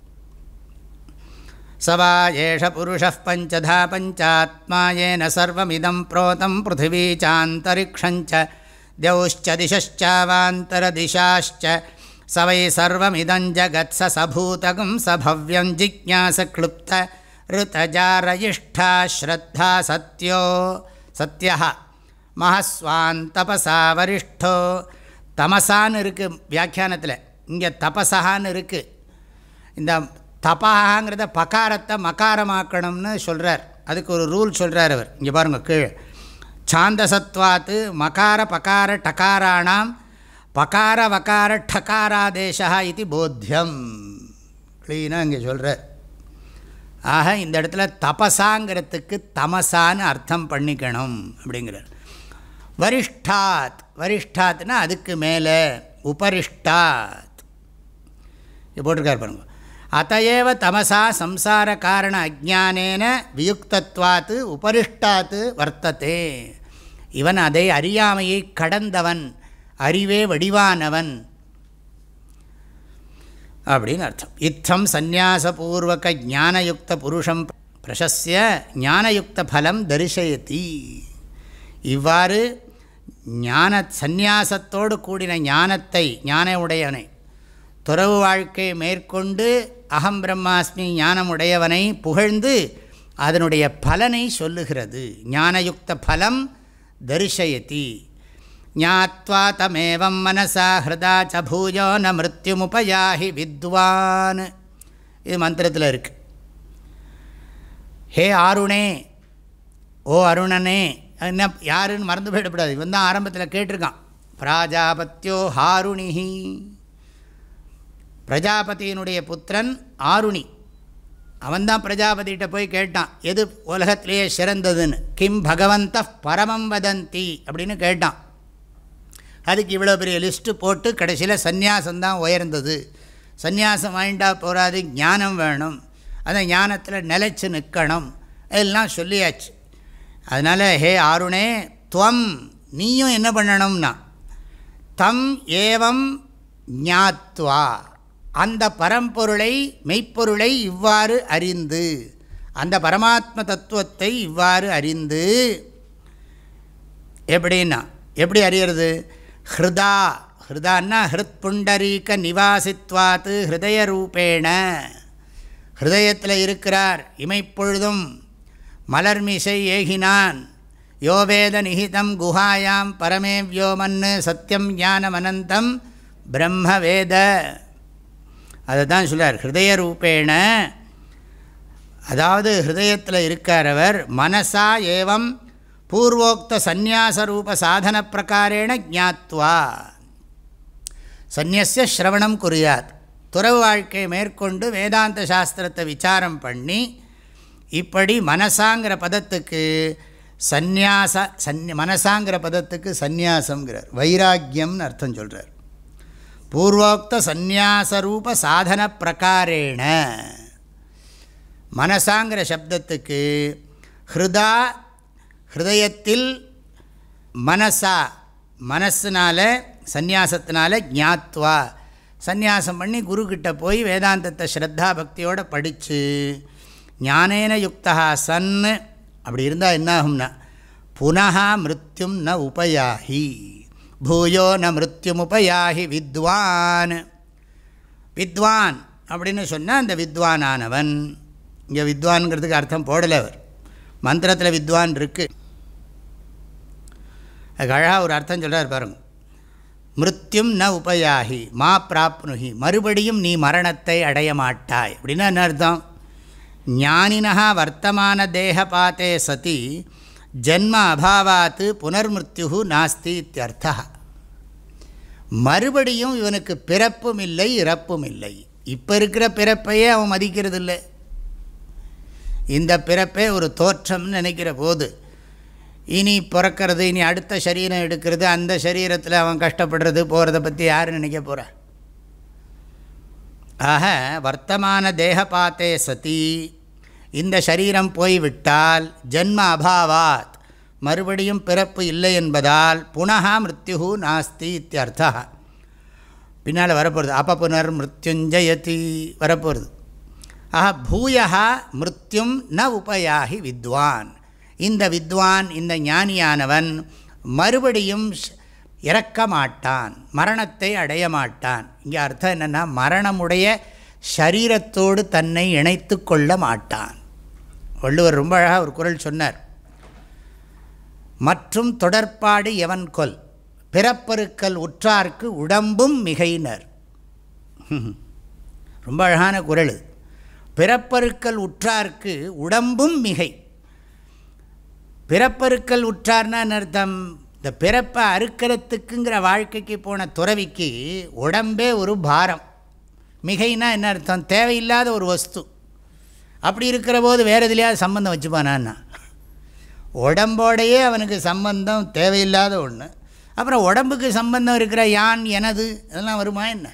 சவா ஏஷ புருஷः பஞ்சதா பஞ்சாத்மா ஏன சர்வமிதம் ப்ரோதம் பிருத்திவி சாந்தரிக்ஷஞ்ச द्यौश्च दिशश्चावान्तरदिशाश्च स वै सर्वमिदं जगत् स सभूतकं स भव्यं जिज्ञासक्लुप्त ऋतजारयिष्ठा श्रद्धा सत्यो सत्यः महस्वान् तपसा वरिष्ठो. தமசான்னு இருக்குது வியாக்கியானத்தில், இங்கே தபசான்னு இருக்குது. இந்த தபாங்கிறத பகாரத்தை மகாரமாக்கணும்னு சொல்கிறார். அதுக்கு ஒரு ரூல் சொல்கிறார் அவர். இங்கே பாருங்கள் கீழே, சாந்தசத்வாத்து மகார பகார டகாராணாம் பகார வகார டகாராதேசா இது போத்தியம். க்ளீனாக இங்கே சொல்கிறார். ஆக இந்த இடத்துல தபசாங்கிறதுக்கு தமசான்னு அர்த்தம் பண்ணிக்கணும் அப்படிங்கிறார். வரிஷ்டாத், வரிஷ்டாத்னா அதுக்கு மேலே, உபரிஷ்டாத் போட்டிருக்கார் பாருங்க. அதையேவ தமசா சம்சார காரண அஜ்ஞானேன வியுக்தத்வாத்து உபரிஷ்டாத்து வர்த்ததே. இவன் அதை அறியாமையை கடந்தவன், அறிவே வடிவானவன் அப்படின்னு அர்த்தம். இத்தம் சந்நியாசபூர்வக ஞானயுக்த புருஷம் பிரசஸ்ய ஞானயுக்த பலம் தரிசயதி. இவ்வாறு ஞான சந்நியாசத்தோடு கூடின ஞானத்தை, ஞான உடையவனை, துறவு வாழ்க்கையை மேற்கொண்டு அகம் பிரம்மாஸ்மி ஞானமுடையவனை புகழ்ந்து அதனுடைய பலனை சொல்லுகிறது. ஞானயுக்த பலம் தரிசயதி. ஞாத்வா தமேவம் மனசா ஹிருதா ச பூயோ ந மிருத்யுமுபயாஹி வித்வான். இது மந்திரத்தில் இருக்குது. ஹே ஆருணே, ஓ அருணனே, என்ன யாருன்னு மறந்து போயிடக்கூடாது. இவன் தான் ஆரம்பத்தில் கேட்டிருக்கான். பிராஜாபத்யோ ஹாருணிஹி. பிரஜாபதியினுடைய புத்திரன் ஆருணி. அவன்தான் பிரஜாபதிகிட்ட போய் கேட்டான், எது உலகத்திலேயே சிறந்ததுன்னு. கிம் பகவந்த பரமம் வதந்தி அப்படின்னு கேட்டான். அதுக்கு இவ்வளோ பெரிய லிஸ்ட்டு போட்டு கடைசியில் சந்நியாசம்தான் உயர்ந்தது. சந்நியாசம் வாங்கிட்டா போகாது, ஞானம் வேணும், அந்த ஞானத்தில் நிலைச்சு நிற்கணும், எல்லாம் சொல்லியாச்சு. அதனால் ஹே ஆருணே துவம், நீயும் என்ன பண்ணணும்னா தம் ஏவம் ஞாத்வா, அந்த பரம்பொருளை மெய்ப்பொருளை இவ்வாறு அறிந்து, அந்த பரமாத்ம தத்துவத்தை இவ்வாறு அறிந்து, எப்படின்னா எப்படி அறியறது? ஹிருதா, ஹிருதான்னா ஹிருத் புண்டரீக நிவாசித்வாத்து ஹிருதய ரூபேண, ஹிருதயத்தில் இருக்கிறார், இமைப்பொழுதும் மலர்மிசை ஏகினான், யோவேத நிஹிதம் குஹாயாம் பரமே வியோமன்னு சத்தியம் ஞானம் அனந்தம் பிரம்ம வேத. அதை தான் சொல்கிறார் ஹிருதய ரூபேண. அதாவது ஹிருதயத்தில் இருக்காரவர் மனசா ஏவம் பூர்வோக்த சந்நியாசரூப சாதன பிரகாரேண ஜாத்வா சந்நியஸ்ய ஸ்ரவணம் குறியாத். துறவு வாழ்க்கையை மேற்கொண்டு வேதாந்த சாஸ்திரத்தை விசாரம் பண்ணி இப்படி மனசாங்கிற பதத்துக்கு சந்நியாச சந்நிய மனசாங்கிற பதத்துக்கு சந்நியாசங்கிறார், வைராக்கியம்னு அர்த்தம் சொல்கிறார். பூர்வோக்த சந்நியாசரூப சாதன பிரகாரேண, மனசாங்கிற சப்தத்துக்கு ஹிருதா, ஹிருதயத்தில் மனசா, மனசுனால சந்நியாசத்தினால ஞாத்வா, சந்நியாசம் பண்ணி குருக்கிட்ட போய் வேதாந்தத்தை ஸ்ரத்தா பக்தியோடு படித்து ஞானேன யுக்தா சன், அப்படி இருந்தால் என்ன ஆகும்னா புனः மிருத்யும் ந உபயாஹி, பூயோ ந மிருத்யும் உபயாஹி வித்வான். வித்வான் அப்படின்னு சொன்னால் அந்த வித்வானானவன், இங்கே வித்வான்கிறதுக்கு அர்த்தம் போடலை அவர், மந்திரத்தில் வித்வான் இருக்குது, அதுக்கு அழகாக ஒரு அர்த்தம் சொல்கிறார் பாருங்க. மிருத்யும் ந உபயாஹி மா பிராப்னுஹி, மறுபடியும் நீ மரணத்தை அடைய மாட்டாய். அப்படின்னா என்ன அர்த்தம்? ஞானினா வர்த்தமான தேகபாத்தே சதி ஜன்ம அபாவாத் புனர்மிருத்யு நாஸ்தி இத்தியர்த்தா. மறுபடியும் இவனுக்கு பிறப்பும் இல்லை இறப்பும் இல்லை. இப்போ இருக்கிற பிறப்பையே அவன் மதிக்கிறது இல்லை. இந்த பிறப்பே ஒரு தோற்றம்னு நினைக்கிற போது இனி பிறக்கிறது, இனி அடுத்த சரீரம் எடுக்கிறது, அந்த சரீரத்தில் அவன் கஷ்டப்படுறது போகிறத பற்றி யார் நினைக்க போகிறா? ஆக வர்த்தமான தேகபாத்தே சதி, இந்த சரீரம் போய்விட்டால் ஜன்ம அபாவாத், மறுபடியும் பிறப்பு இல்லை என்பதால் புனः மிருத்யு நாஸ்தி இத்தியர்த்தா. பின்னால் வரப்போகிறது அபபுனர் மிருத்யுஞ்சயதி வரப்போகிறது. ஆஹா பூயா மிருத்யும் ந உபயாஹி வித்வான், இந்த வித்வான் இந்த ஞானியானவன் மறுபடியும் இறக்க மாட்டான், மரணத்தை அடைய மாட்டான். இங்கே அர்த்தம் என்னென்னா மரணமுடைய ஷரீரத்தோடு தன்னை இணைத்து கொள்ள மாட்டான். வள்ளுவர் ரொம்ப அழகாக ஒரு குறள் சொன்னார், மற்றும் தொடர்பாடு எவன் கொல் பிறப்பருக்கல் உற்றார்க்கு உடம்பும் மிகையினர். ரொம்ப அழகான குறள். பிறப்பருக்கல் உற்றார்க்கு உடம்பும் மிகை. பிறப்பருக்கல் உற்றார்னா அர்த்தம், இந்த பிறப்பை அறுக்கிறதுக்குங்கிற வாழ்க்கைக்கு போன துறவிக்கு உடம்பே ஒரு பாரம். மிகைனா என்ன அர்த்தம்? தேவையில்லாத ஒரு வஸ்து. அப்படி இருக்கிற போது வேறு எதுலையாவது சம்பந்தம் வச்சுப்பானான்னா, உடம்போடையே அவனுக்கு சம்பந்தம் தேவையில்லாத ஒன்று. அப்புறம் உடம்புக்கு சம்பந்தம் இருக்கிற யான் எனது அதெல்லாம் வருமா என்ன?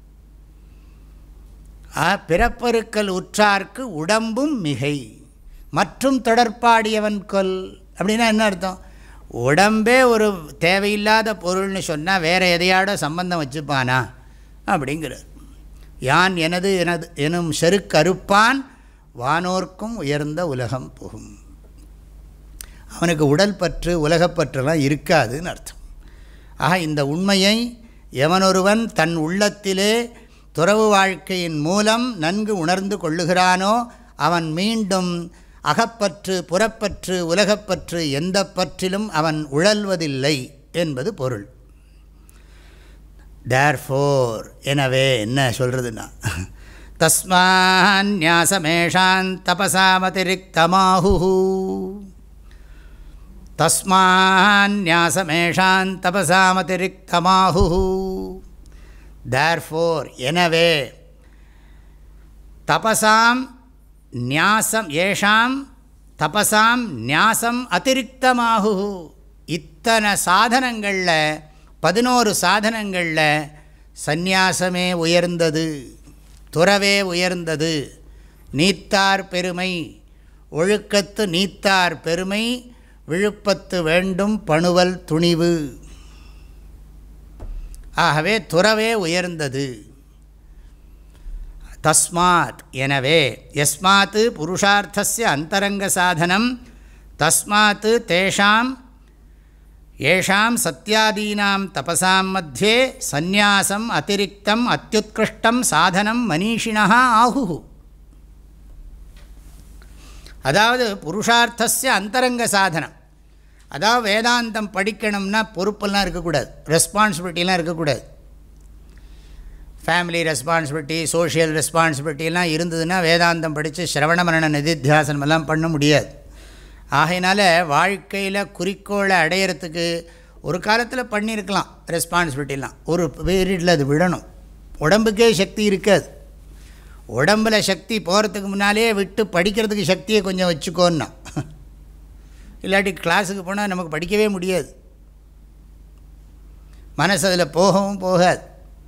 ஆ பிறப்பருக்கல் உற்றார்க்கு உடம்பும் மிகை மற்றும் தொடர்பாடியவன் கொல். அப்படின்னா என்ன அர்த்தம்? உடம்பே ஒரு தேவையில்லாத பொருள்னு சொன்னால் வேறு எதையாட சம்பந்தம் வச்சுப்பானா அப்படிங்கிறார். யான் எனது எனது எனும் செருக்கறுப்பான் வானோர்க்கும் உயர்ந்த உலகம் புகும். அவனுக்கு உடல் பற்று உலகப்பற்றுலாம் இருக்காதுன்னு அர்த்தம். ஆக இந்த உண்மையை எவனொருவன் தன் உள்ளத்திலே துறவு வாழ்க்கையின் மூலம் நன்கு உணர்ந்து கொள்ளுகிறானோ அவன் மீண்டும் அகப்பற்று புறப்பற்று உலகப்பற்று எந்த பற்றிலும் அவன் உழல்வதில்லை என்பது பொருள். தேர்ஃபோர், எனவே என்ன சொல்கிறதுன்னா, தஸ்மான் ஞாசமேஷான் தபசாமதிரிக்தமாஹு, தஸ்மான் ஞாசமேஷான் தபசாமதிரிக்தமாஹு. தேர்ஃபோர், எனவே தபசாம் ஞாசம் ஏஷாம் தபசாம் ஞாசம் அதிரிக்தமாகு, இத்தனை சாதனங்களில் பதினோரு சாதனங்களில் சந்நியாசமே உயர்ந்தது, துறவே உயர்ந்தது. நீத்தார் பெருமை, ஒழுக்கத்து நீத்தார் பெருமை, விழுப்பத்து வேண்டும் பணுவல் துணிவு. ஆகவே துறவே உயர்ந்தது. தஸ்மாத், எனவே, யஸ்மாத் புருஷார்த்தஸ்ய அந்தரங்க சாதனம், தஸ்மாத் தேஷாம் ஏஷாம் சத்யாதீனாம் தபசாம் மத்தியே சந்நியாசம் அதிரிக்தம் அத்யுத்கிருஷ்டம் சாதனம் மனீஷிணः ஆஹுஹு. அதாவது புருஷார்த்தஸ்ய அந்தரங்க சாதனம், அதாவது வேதாந்தம் படிக்கணும்னா பொறுப்பெல்லாம் இருக்கக்கூடாது, ரெஸ்பான்சிபிலிட்டிலாம் இருக்கக்கூடாது. ஃபேமிலி ரெஸ்பான்சிபிலிட்டி, சோஷியல் ரெஸ்பான்சிபிலிட்டிலாம் இருந்ததுன்னா வேதாந்தம் படித்து சிரவண மரண நிதித்தியாசனம் எல்லாம் பண்ண முடியாது. ஆகையினால வாழ்க்கையில் குறிக்கோளை அடையிறதுக்கு ஒரு காலத்தில் பண்ணியிருக்கலாம் ரெஸ்பான்சிபிலிட்டிலாம், ஒரு பீரியடில் அது விடணும். உடம்புக்கே சக்தி இருக்காது, உடம்பில் சக்தி போகிறதுக்கு முன்னாலே விட்டு படிக்கிறதுக்கு சக்தியை கொஞ்சம் வச்சுக்கோன்னா, இல்லாட்டி கிளாஸுக்கு போனால் நமக்கு படிக்கவே முடியாது, மனசு அதில் போகவும் போகாது.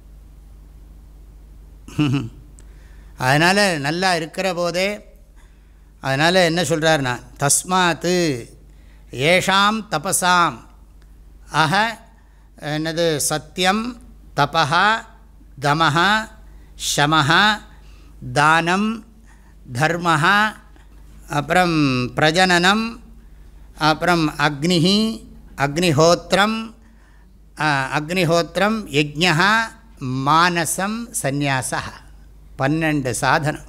அதனால் நல்லா இருக்கிற போதே, அதனால் என்ன சொல்கிறார்னா, தஸ்மாத்து ஏஷாம் தபசாம், ஆக என்னது சத்தியம், தபஹா, தமஹா, ஷமஹா, தானம், தர்மஹா, அப்புறம் பிரஜனனம், அப்புறம் அக்னிஹி, அக்னிஹோத்திரம், அக்னிஹோத்திரம், யஜ்ஞா, மானசம், சந்நியாசா, பன்னெண்டு சாதனம்.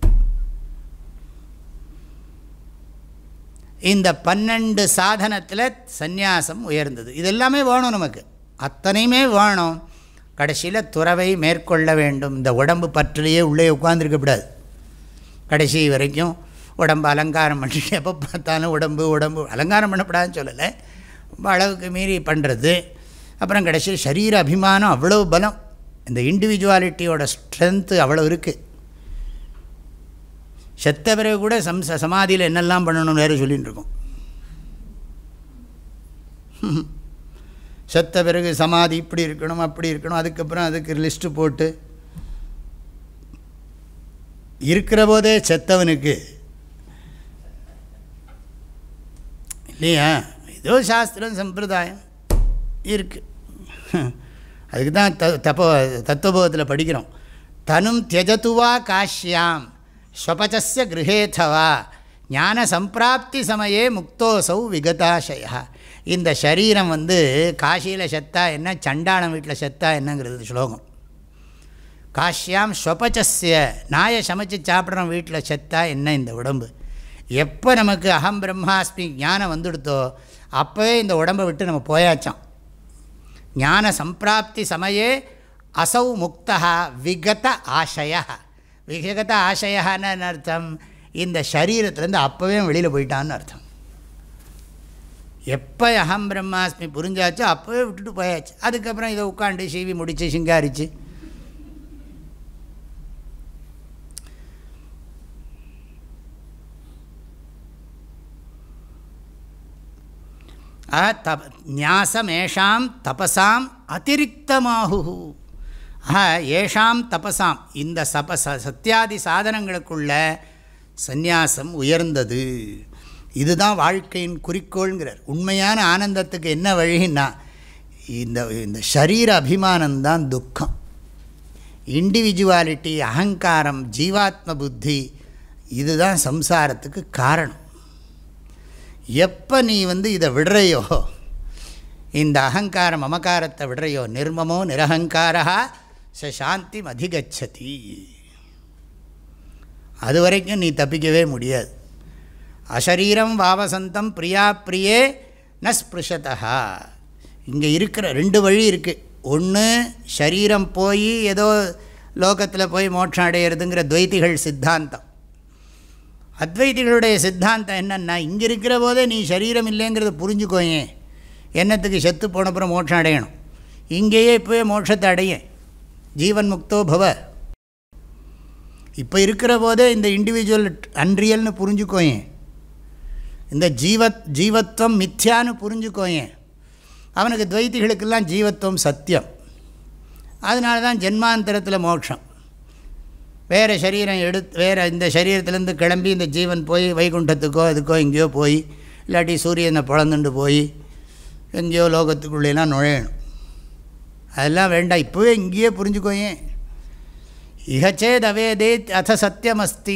இந்த பன்னெண்டு சாதனத்தில் சந்நியாசம் உயர்ந்தது. இதெல்லாமே வேணும் நமக்கு, அத்தனையுமே வேணும். கடைசியில் துறவை மேற்கொள்ள வேண்டும். இந்த உடம்பு பற்றிலேயே உள்ளே உட்கார்ந்துருக்கக்கூடாது. கடைசி வரைக்கும் உடம்பு அலங்காரம் பண்ணிட்டு எப்போ பார்த்தாலும் உடம்பு உடம்பு அலங்காரம் பண்ணப்படாதுன்னு சொல்லலை, ரொம்ப அளவுக்கு மீறி பண்ணுறது. அப்புறம் கடைசி சரீர அபிமானம் அவ்வளோ பலம், இந்த இண்டிவிஜுவாலிட்டியோட ஸ்ட்ரென்த்து அவ்வளோ இருக்குது. செத்த பிறகு கூட சம்ச சமாதியில் என்னெல்லாம் பண்ணணும்னு வேறு சொல்லிகிட்டு இருக்கோம். செத்த பிறகு சமாதி இப்படி இருக்கணும் அப்படி இருக்கணும், அதுக்கப்புறம் அதுக்கு லிஸ்ட்டு போட்டு இருக்கிற போதே செத்தவனுக்கு இல்லையா, ஏதோ சாஸ்திரம் சம்பிரதாயம் இருக்குது. அதுக்கு தான் த தப்போ தத்துவபோதத்தில் படிக்கிறோம். தனும் தியஜதுவா காஷ்யாம் ஸ்வபச்சஸ்ய கிருஹேதவா ஞான சம்பிராப்தி சமயே முக்தோசௌ விகதாசயா. இந்த சரீரம் வந்து காஷியில் செத்தா என்ன, சண்டாளம் வீட்டில் செத்தா என்னங்கிறது ஸ்லோகம். காஷ்யாம் ஸ்வபச்சஸ்ய, நாயை சமைச்சு சாப்பிட்றோம் வீட்டில் செத்தா என்ன இந்த உடம்பு. எப்போ நமக்கு அகம் பிரம்மாஸ்மி ஞானம் வந்துடுத்தோ அப்போவே இந்த உடம்பை விட்டு நம்ம போயாச்சான். ஞான சம்பிராப்தி சமயே அசௌ முக்தா விகத ஆசய. விகத ஆசையான்னு அர்த்தம், இந்த சரீரத்துலேருந்து அப்போவே வெளியில் போயிட்டான்னு அர்த்தம். எப்போ அகம் பிரம்மாஸ்மி புரிஞ்சாச்சோ அப்போவே விட்டுட்டு போயாச்சு. அதுக்கப்புறம் இதை உட்காந்து சீவி முடித்து சிங்காரிச்சு தப் ஞாசமேஷாம் தபசாம் அதிரிக்தமாகு. ஆஹா, ஏஷாம் தபசாம், இந்த சப சத்தியாதி சாதனங்களுக்குள்ள சந்நியாசம் உயர்ந்தது. இதுதான் வாழ்க்கையின் குறிக்கோள்ங்கிறார். உண்மையான ஆனந்தத்துக்கு என்ன வழின்னா இந்த இந்த சரீர அபிமானம்தான் துக்கம். இண்டிவிஜுவாலிட்டி, அகங்காரம், ஜீவாத்ம புத்தி, இதுதான் சம்சாரத்துக்கு காரணம். எப்போ நீ வந்து இதை விடுறையோ, இந்த அகங்காரம் மமகாரத்தை விடுறையோ, நிர்மமோ நிரகங்காரா ச சாந்தி அதிகச்சதி, அது வரைக்கும் நீ தப்பிக்கவே முடியாது. அசரீரம் வாவசந்தம் பிரியா பிரியே ந ஸ்பிருஷதா. இங்கே இருக்கிற ரெண்டு வழி இருக்குது. ஒன்று சரீரம் போய் ஏதோ லோகத்தில் போய் மோட்சம் அடையிறதுங்கிற துவைத்திகள் சித்தாந்தம். அத்வைதிகளுடைய சித்தாந்தம் என்னென்னா, இங்கே இருக்கிற போதே நீ சரீரம் இல்லைங்கிறத புரிஞ்சுக்கோயேன், என்னத்துக்கு செத்து போனப்புறம் மோட்சம் அடையணும், இங்கேயே இப்போயே மோட்சத்தை அடையேன், ஜீவன் முக்தோ பவ. இப்போ இருக்கிற போதே இந்த இண்டிவிஜுவல் அன்ரியல்னு புரிஞ்சுக்கோயேன், இந்த ஜீவத் ஜீவத்வம் மித்யான்னு புரிஞ்சுக்கோயேன். அவனுக்கு துவைத்திகளுக்கெல்லாம் ஜீவத்துவம் சத்தியம். அதனால தான் ஜென்மாந்தரத்தில் மோட்சம். வேறு சரீரம் எடுத்து வேறு இந்த சரீரத்துலேருந்து கிளம்பி இந்த ஜீவன் போய் வைகுண்டத்துக்கோ இதுக்கோ எங்கேயோ போய் இல்லாட்டி சூரியனை பிளந்துண்டு போய் எங்கேயோ லோகத்துக்குள்ளேலாம் நுழையணும். அதெல்லாம் வேண்டாம். இப்போவே இங்கேயே புரிஞ்சுக்கோயேன். இகச்சேத் அவேதேத் அத சத்தியமஸ்தி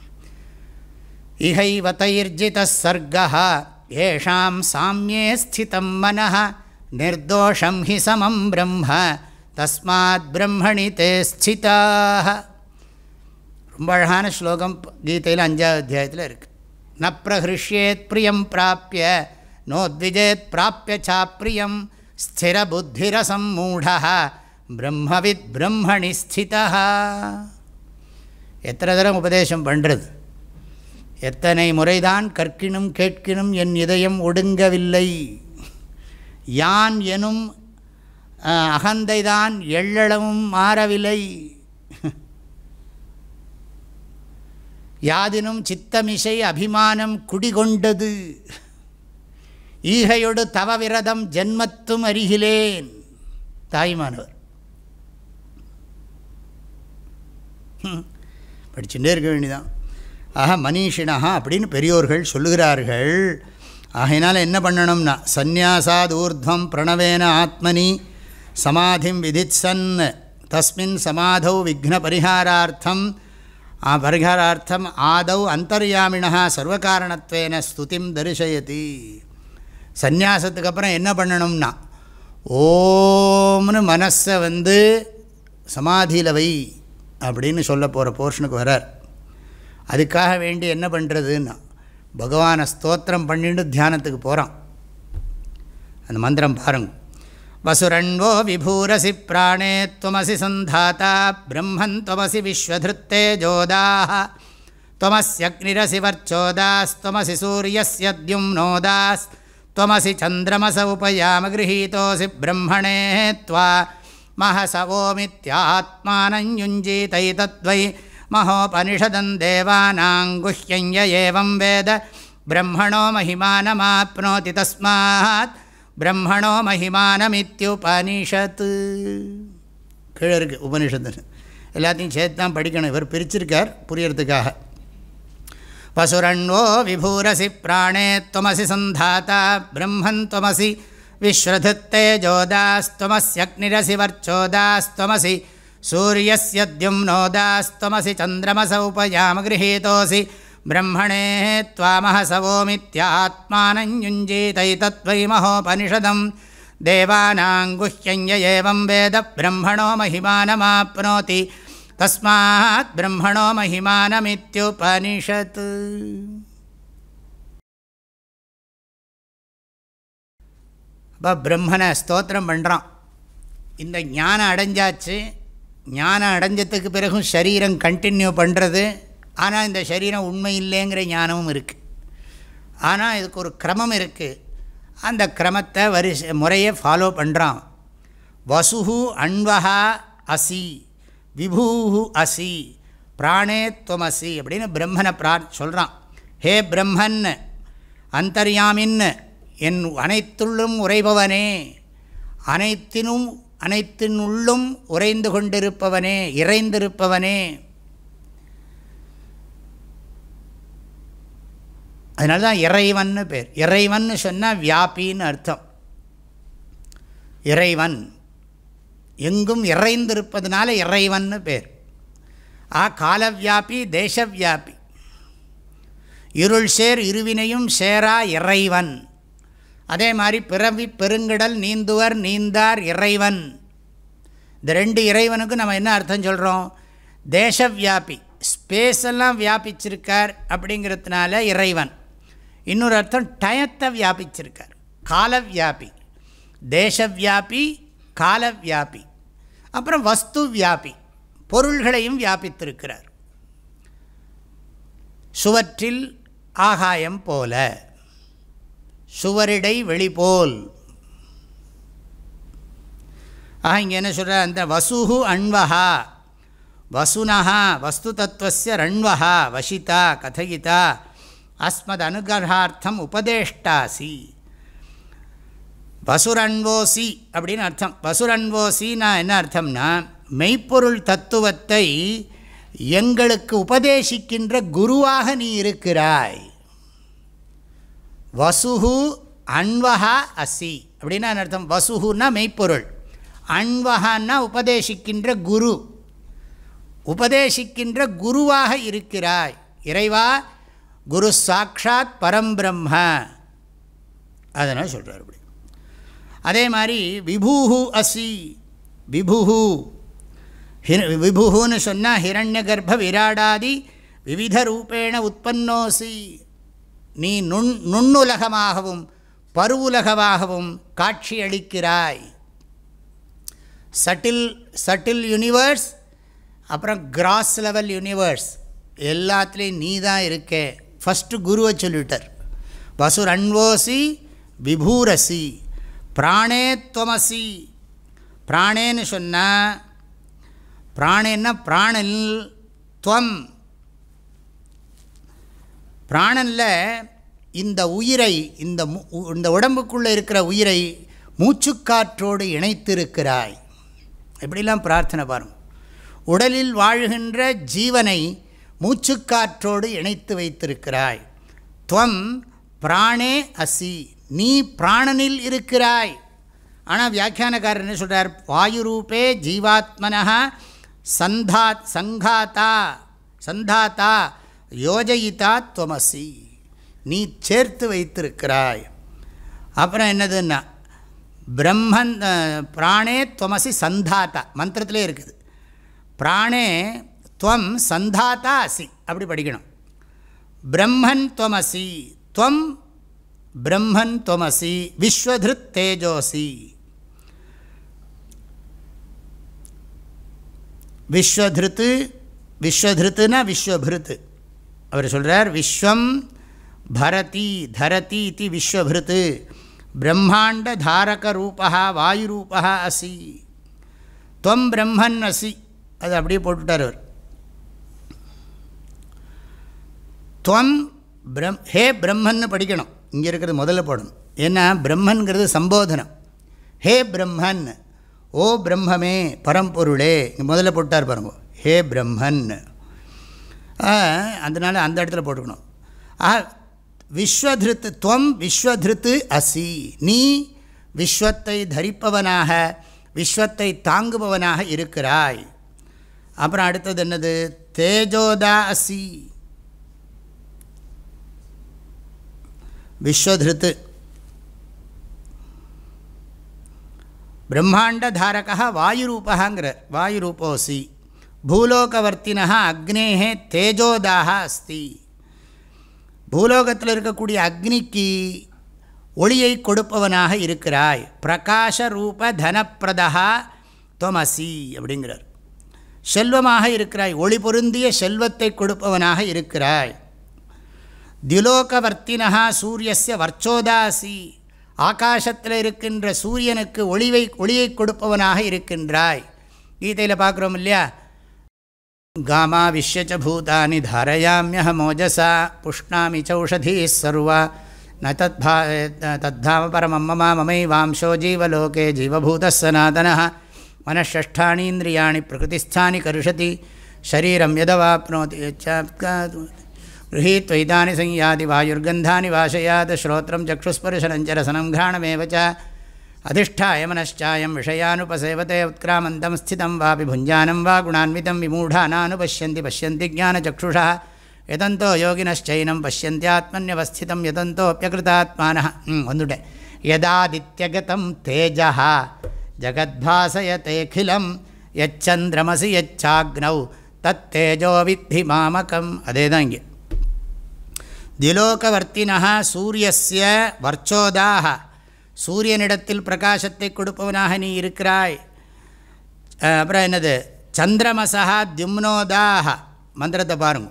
இஹைவ தைர்ஜிதः சர்கः ஏஷாம் சாம்யே ஸ்திதம் மனः நிர்தோஷம் ஹி சமம் பிரம்ம தஸ்மாத் பிரம்மணி தே ஸ்திதாः. ரொம்ப அழகான ஸ்லோகம் கீதையில் அஞ்சாவது அத்தியாயத்தில் இருக்குது. ந பிரஹிருஷ்யேத் பிரியம் பிராப்பிய நோத்விஜேத் பிராப்பிய சாப்பிரியம் ஸ்திர புத்திரசம் மூடः பிரம்மவித் பிரம்மணி ஸ்திதः. எத்தனை தரம் உபதேசம் பண்ணுறது, எத்தனை முறைதான் கற்கினும் கேட்கினும் என் இதயம் ஒடுங்கவில்லை. யான் எனும் அகந்தைதான் எள்ளளவும் மாறவில்லை. யாதினும் சித்தமிசை அபிமானம் குடிகொண்டது. ஈகையொடு தவவிரதம் ஜென்மத்தும் அருகிலேன். தாய்மானவர் படிச்சுட்டே இருக்க வேண்டியதான். ஆக மனிஷினா அப்படின்னு பெரியோர்கள் சொல்லுகிறார்கள். ஆகையினால் என்ன பண்ணணும்னா சந்நியாசாத் ஊர்த்வம் பிரணவேன ஆத்மனி சமாதிம் விதித்சன் தஸ்மின் சமாதௌ விக்ன பரிகாரார்த்தம் பரிகாரார்த்தம் ஆதௌ அந்தர்யாமிணா சர்வகாரணத்வேன ஸ்துதிம் தரிசயதி. சந்நியாசத்துக்கு அப்புறம் என்ன பண்ணணும்னா ஓம்னு மனசை வந்து சமாதியில் வை அப்படின்னு சொல்ல போகிற போர்ஷனுக்கு வரார். அதுக்காக வேண்டி என்ன பண்ணுறதுன்னா பகவானை ஸ்தோத்திரம் பண்ணிட்டு தியானத்துக்கு போகிறான். அந்த மந்திரம் பாருங்க. வசுரண்வோ விபூரசி பிராணே த்வமசி சந்தாதா பிரம்மன் த்வமசி விஸ்வதிருத்தே ஜோதாः த்வமஸ்யக்னிரசி வர்ச்சோதாஸ்த்வமசி சூரியஸ்ய த்யும்னோதாஸ் த்வமசி சந்திரமஸ உபயாம கிரஹீதோசி பிரம்மணே த்வா மஹசவோமித்யாத்மானம் யுஞ்ஜீதைதத்வை மகோபனிஷதம் தேவானாங்குஹ்யஞ்ய ஏவம் வேத பிரம்மணோ மஹிமானமாப்னோதி தஸ்மாத் பிரம்மணோ மஹிமானமித்யுபனிஷத்து. கீழே இருக்குது உபனிஷத்து. எல்லாத்தையும் சேர்த்து தான் படிக்கணும். இவர் பிரிச்சிருக்கார் புரியறதுக்காக. வசுரண்வோ விபூரசி பிராணே த்வமசி சந்தாதா பிரம்மன் த்வமசி விஸ்வதிருத்தே ஜோதாஸ்த்வமஸ்யக்னிரசி வர்ச்சோதாஸ்த்வமசி சூரியஸ்ய த்யும்னோதாஸ்த்வமசி சந்திரமஸ உபயாம கிரஹீதோசி பிரம்மணே த்வாமஹசவோமித்யாத்மானம் யுஞ்ஜீதைதத்வை மகோபனிஷதம் தேவானாங்குஹ்யஞ்ய ஏவம் வேத பிரம்மணோ மஹிமானமாப்னோதி தஸ்மாத் பிரம்மணோ மஹிமானமித்யுபனிஷத். அப்போ பிரம்மனை ஸ்தோத்திரம் பண்ணுறான். இந்த ஞானம் அடைஞ்சாச்சு. ஞானம் அடைஞ்சதுக்கு பிறகும் சரீரம் கண்டினியூ பண்ணுறது. ஆனால் இந்த சரீரம் உண்மை இல்லைங்கிற ஞானமும் இருக்குது. ஆனால் இதுக்கு ஒரு கிரமம் இருக்குது. அந்த கிரமத்தை வரிசை முறையை ஃபாலோ பண்ணுறான். வசுஹு அன்வஹா அசி விபூஹு அசி பிராணே துவமசி அப்படின்னு பிரம்மனை பிரா சொல்கிறான். ஹே பிரம்மன், அந்தர்யாமின், என் அனைத்துள்ளும் உறைபவனே, அனைத்தினும் அனைத்தினுள்ளும் உறைந்து கொண்டிருப்பவனே, இறைந்திருப்பவனே. அதனால தான் இறைவன்னு பேர். இறைவன் சொன்னால் வியாபின்னு அர்த்தம். இறைவன் எங்கும் இறைந்திருப்பதுனால இறைவன்னு பேர். ஆ காலவியாபி தேசவியாபி. இருள் சேர் இருவினையும் சேரா இறைவன். அதே மாதிரி பிறவி பெருங்கடல் நீந்துவர் நீந்தார் இறைவன். இந்த ரெண்டு இறைவனுக்கும் நம்ம என்ன அர்த்தம் சொல்கிறோம்? தேசவியாபி, ஸ்பேஸெல்லாம் வியாபிச்சிருக்கார் அப்படிங்கிறதுனால இறைவன். இன்னொரு அர்த்தம் டயத்தை வியாபிச்சிருக்கார், காலவியாபி. தேசவியாபி, காலவியாபி. அப்புறம் வஸ்து வியாபி, பொருள்களையும் வியாபித்திருக்கிறார். சுவற்றில் ஆகாயம் போல, சுவரிடை வெளிபோல். ஆக இங்கே என்ன சொல்கிறார்? அந்த வசுஹு அன்வஹா வசுனஹா வஸ்து தத்துவஸ்ய ரண்வஹா வசிதா கதயிதா அஸ்மத் அனுகிரகார்த்தம் உபதேஷ்டாசி. வசுரன்வோசி அப்படின்னு அர்த்தம். வசுரன்வோசின்னா என்ன அர்த்தம்னா, மெய்ப்பொருள் தத்துவத்தை எங்களுக்கு உபதேசிக்கின்ற குருவாக நீ இருக்கிறாய். வசுஹு அன்வஹா அசி அப்படின்னா அர்த்தம். வசுஹுன்னா மெய்ப்பொருள், அன்வஹான்னா உபதேசிக்கின்ற குரு. உபதேசிக்கின்ற குருவாக இருக்கிறாய். இறைவா குரு சாட்சாத் பரம்பிரம்ம அதனால் சொல்கிறார். அப்படி அதே மாதிரி விபூஹு அசி, விபுஹு விபுன்னு சொன்னால் ஹிரண்ய கர்ப்ப விராடாதி விவித ரூபேண உற்பன்னோசி, நீ நுண் நுண்ணுலகமாகவும் பருவுலகமாகவும் காட்சி அளிக்கிறாய். சட்டில் சட்டில் யூனிவர்ஸ், அப்புறம் கிராஸ் லெவல் யூனிவர்ஸ், எல்லாத்துலேயும் நீ தான் இருக்கே. ஃபஸ்ட்டு குருவை சொல்லிட்டார். வசுர் அன்வோசி விபூரசி பிராணே துவமசி. பிராணேன்னு சொன்னால், பிராணேன்னா பிராணல், துவம் பிராணனில் இந்த உயிரை, இந்த இந்த உடம்புக்குள்ளே இருக்கிற உயிரை மூச்சுக்காற்றோடு இணைத்திருக்கிறாய். எப்படிலாம் பிரார்த்தனை பாருங்கள். உடலில் வாழ்கின்ற ஜீவனை மூச்சுக்காற்றோடு இணைத்து வைத்திருக்கிறாய். துவம் பிராணே அசி, நீ பிராணனில் இருக்கிறாய். ஆனால் வியாக்கியானக்காரர் என்ன சொல்கிறார், வாயுரூபே ஜீவாத்மனः சந்தா சங்காத்தா சந்தாத்தா யோஜயிதா துவமசி, நீ சேர்த்து வைத்திருக்கிறாய். அப்புறம் என்னதுன்னா, பிரம்மன் பிராணே துவமசி சந்தாத்தா, மந்திரத்திலே இருக்குது. பிராணே துவம் சந்தாத்தா அசி, அப்படி படிக்கணும். பிரம்மன் துவமசி, துவம் பிரம்மன் துவமசி விஸ்வதிருத் தேஜோசி. விஸ்வதிருத்து, விஸ்வதிருத்துனா விஸ்வபிருத்து. அவர் சொல்கிறார் விஸ்வம் பரதி தரதி இது விஸ்வபிருத்து பிரம்மாண்ட தாரக ரூபா வாயு ரூபா அசி, துவம் பிரம்மன் அசி. அது அப்படியே போட்டுட்டார் அவர். துவம் பிரம் ஹே பிரம்மன்னு படிக்கணும். இங்கே இருக்கிறது முதல்ல போடணும். ஏன்னா பிரம்மன்கிறது சம்போதனம். ஹே பிரம்மன், ஓ பிரம்மமே பரம்பொருளே, இங்கே முதல்ல போட்டார் பாருங்க, ஹே பிரம்மன். அதனால் அந்த இடத்துல போட்டுக்கணும். ஆ விஸ்வதிருத்து, துவம் விஸ்வதிருத்து அசி, நீ விஸ்வத்தை தரிப்பவனாக விஸ்வத்தை தாங்குபவனாக இருக்கிறாய். அப்புறம் அடுத்தது என்னது, தேஜோதா அசி, விஸ்வதிருத்து பிரம்மாண்ட தாரகா வாயுரூபங்கிறார். வாயுரூபோசி பூலோகவர்த்தினா அக்னேஹே தேஜோதாக அஸ்தி, பூலோகத்தில் இருக்கக்கூடிய அக்னிக்கு ஒளியை கொடுப்பவனாக இருக்கிறாய். பிரகாஷ ரூப தனப்பிரதா தொமசி அப்படிங்கிறார். செல்வமாக இருக்கிறாய், ஒளி பொருந்திய செல்வத்தை கொடுப்பவனாக இருக்கிறாய். திலோகவர்த்தினா சூரியஸ்ய வர்ச்சோதாசி, ஆகாசத்தில் இருக்கின்ற சூரியனுக்கு ஒளிவை ஒளியை கொடுப்பவனாக இருக்கின்றாய். கீதையில் பார்க்குறோம் இல்லையா, காமா விஷ்யச்ச பூதானி தாரயாம்யஹ மோஜசா புஷ்ணாமி சௌஷதீ சர்வா ந தத்பா தத்தாம பரமம் மமா மமை வாம்சோ ஜீவலோகே ஜீவபூதः சனாதனः மனஷஷ்டானீந்திரியாணி பிரகிருதிஸ்தானி கருஷதி ஷரீரம் யதவாப்னோதி गृहीत्वैतानि संयाति वायुर्गन्धानि वाशयात् श्रोत्रं चक्षुस्पर्शनञ्चरसनं घ्राणमेव च अधिष्ठाय मनश्चायं विषयानुपसेवते उत्क्रामन्तं स्थितं वापि भुञ्जानं वा गुणान्वितं विमूढानानुपश्यन्ति पश्यन्ति ज्ञानचक्षुषः यतन्तो योगिनश्चैनं पश्यन्त्यात्मन्यवस्थितं यतन्तोऽप्यकृतात्मानः वन्दुटे यदादित्यगतं तेजः जगद्भासयतेऽखिलं यच्चन्द्रमसि यच्चाग्नौ तत्तेजो विद्धि मामकम्. அதேதான் இங்கே திலோகவர்த்தினா சூரியஸ்ய வர்ச்சோதாக, சூரியனிடத்தில் பிரகாசத்தை கொடுப்பவனாக நீ இருக்கிறாய். அப்புறம் என்னது, சந்திரமசா தியும்னோதாக, மந்திரத்தை பாருங்க.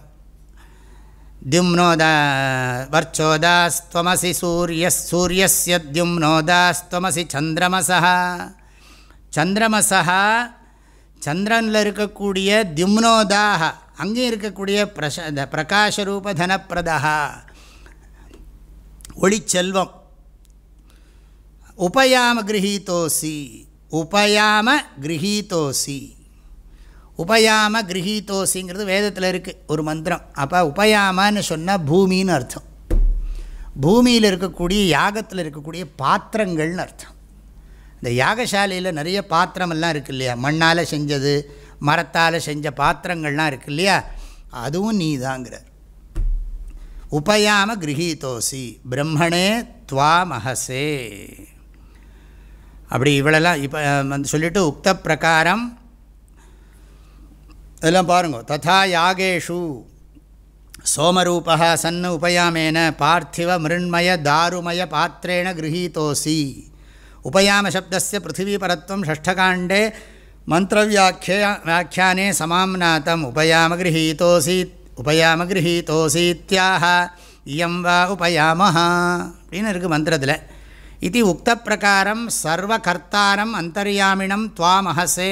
தியும்னோதா வர்ச்சோதாஸ்துவமசி சூரிய சூரியஸ்ய தியும்னோதாஸ்துவமசி சந்திரமசா. சந்திரமசா சந்திரனில் இருக்கக்கூடிய தியும்னோதாக, அங்கே இருக்கக்கூடிய பிரச பிரகாஷரூப தனப்பிரதா ஒளிச்செல்வம். உபயாம கிரஹீதோசி, உபயாம கிரஹீதோசி, உபயாம கிரஹீதோசிங்கிறது வேதத்தில் இருக்குது ஒரு மந்திரம். அப்போ உபயாமன்னு சொன்னால் பூமின்னு அர்த்தம். பூமியில் இருக்கக்கூடிய யாகத்தில் இருக்கக்கூடிய பாத்திரங்கள்னு அர்த்தம். இந்த யாகசாலையில் நிறைய பாத்திரமெல்லாம் இருக்குது இல்லையா, மண்ணால் செஞ்சது மரத்தால் செஞ்ச பாத்திரங்கள்லாம் இருக்குது இல்லையா, அதுவும் நீ தாங்கிறார். உபயாம கிரஹீதோசி பிரம்மணே துவா மகசே. அப்படி இவ்வளெல்லாம் இப்போ வந்து சொல்லிவிட்டு உக்த பிரகாரம் இதெல்லாம் பாருங்க. ததா யாகேஷு சோமரூபா சன்னு உபயாமேன பார்த்திவ மிருண்மய தாருமய பாத்திரேண கிரஹீதோசி. உபயாம சப்தஸ்ய பிருத்திவி பரத்வம் ஷஷ்டகாண்டே மந்திரவியாக்கிய வியாக்கியானே சமாம்நாதம். உபயாம கிரஹீதோசி உபயாம கிரஹீதோசீத்யாஹ இயம் வா உபயாமஹ அப்படின்னு இருக்குது மந்திரத்தில். இது உக்த பிரகாரம் சர்வகர்த்தாரம் அந்தர்யாமினம் துவாமஹசே.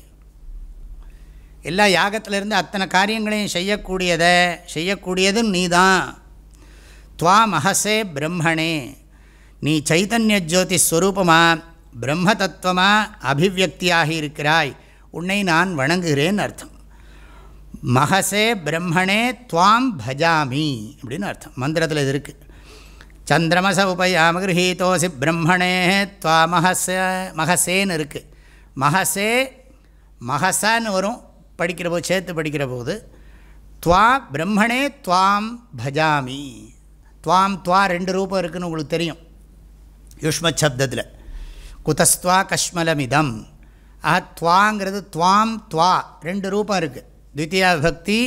எல்லா யாகத்திலிருந்து அத்தனை காரியங்களையும் செய்யக்கூடியதை செய்யக்கூடியதும் நீ தான். துவா மகசே பிரம்மணே, நீ சைதன்ய ஜோதி ஸ்வரூபமா பிரம்ம தத்துவமாக அபிவியக்தியாகி இருக்கிறாய், உன்னை நான் வணங்குகிறேன்னு அர்த்தம். மகசே பிரம்மணே துவாம் பஜாமி அப்படின்னு அர்த்தம். மந்திரத்தில் இது இருக்குது. சந்திரமச உபயாம கிரஹீதோசி பிரம்மணே துவா மகச மகசேன்னு இருக்குது. மகசே மகசான்னு வரும் படிக்கிற போது, சேர்த்து படிக்கிற போது. துவா பிரம்மணே துவாம் பஜாமி. துவாம் துவா ரெண்டு ரூபம் இருக்குதுன்னு உங்களுக்கு தெரியும் யுஷ்மத் சப்தத்தில். குதஸ்துவா கஷ்மலமிதம். ஆஹா துவாங்கிறது துவாம் துவா ரெண்டு ரூபம் இருக்குது. த்விதியா விபக்தி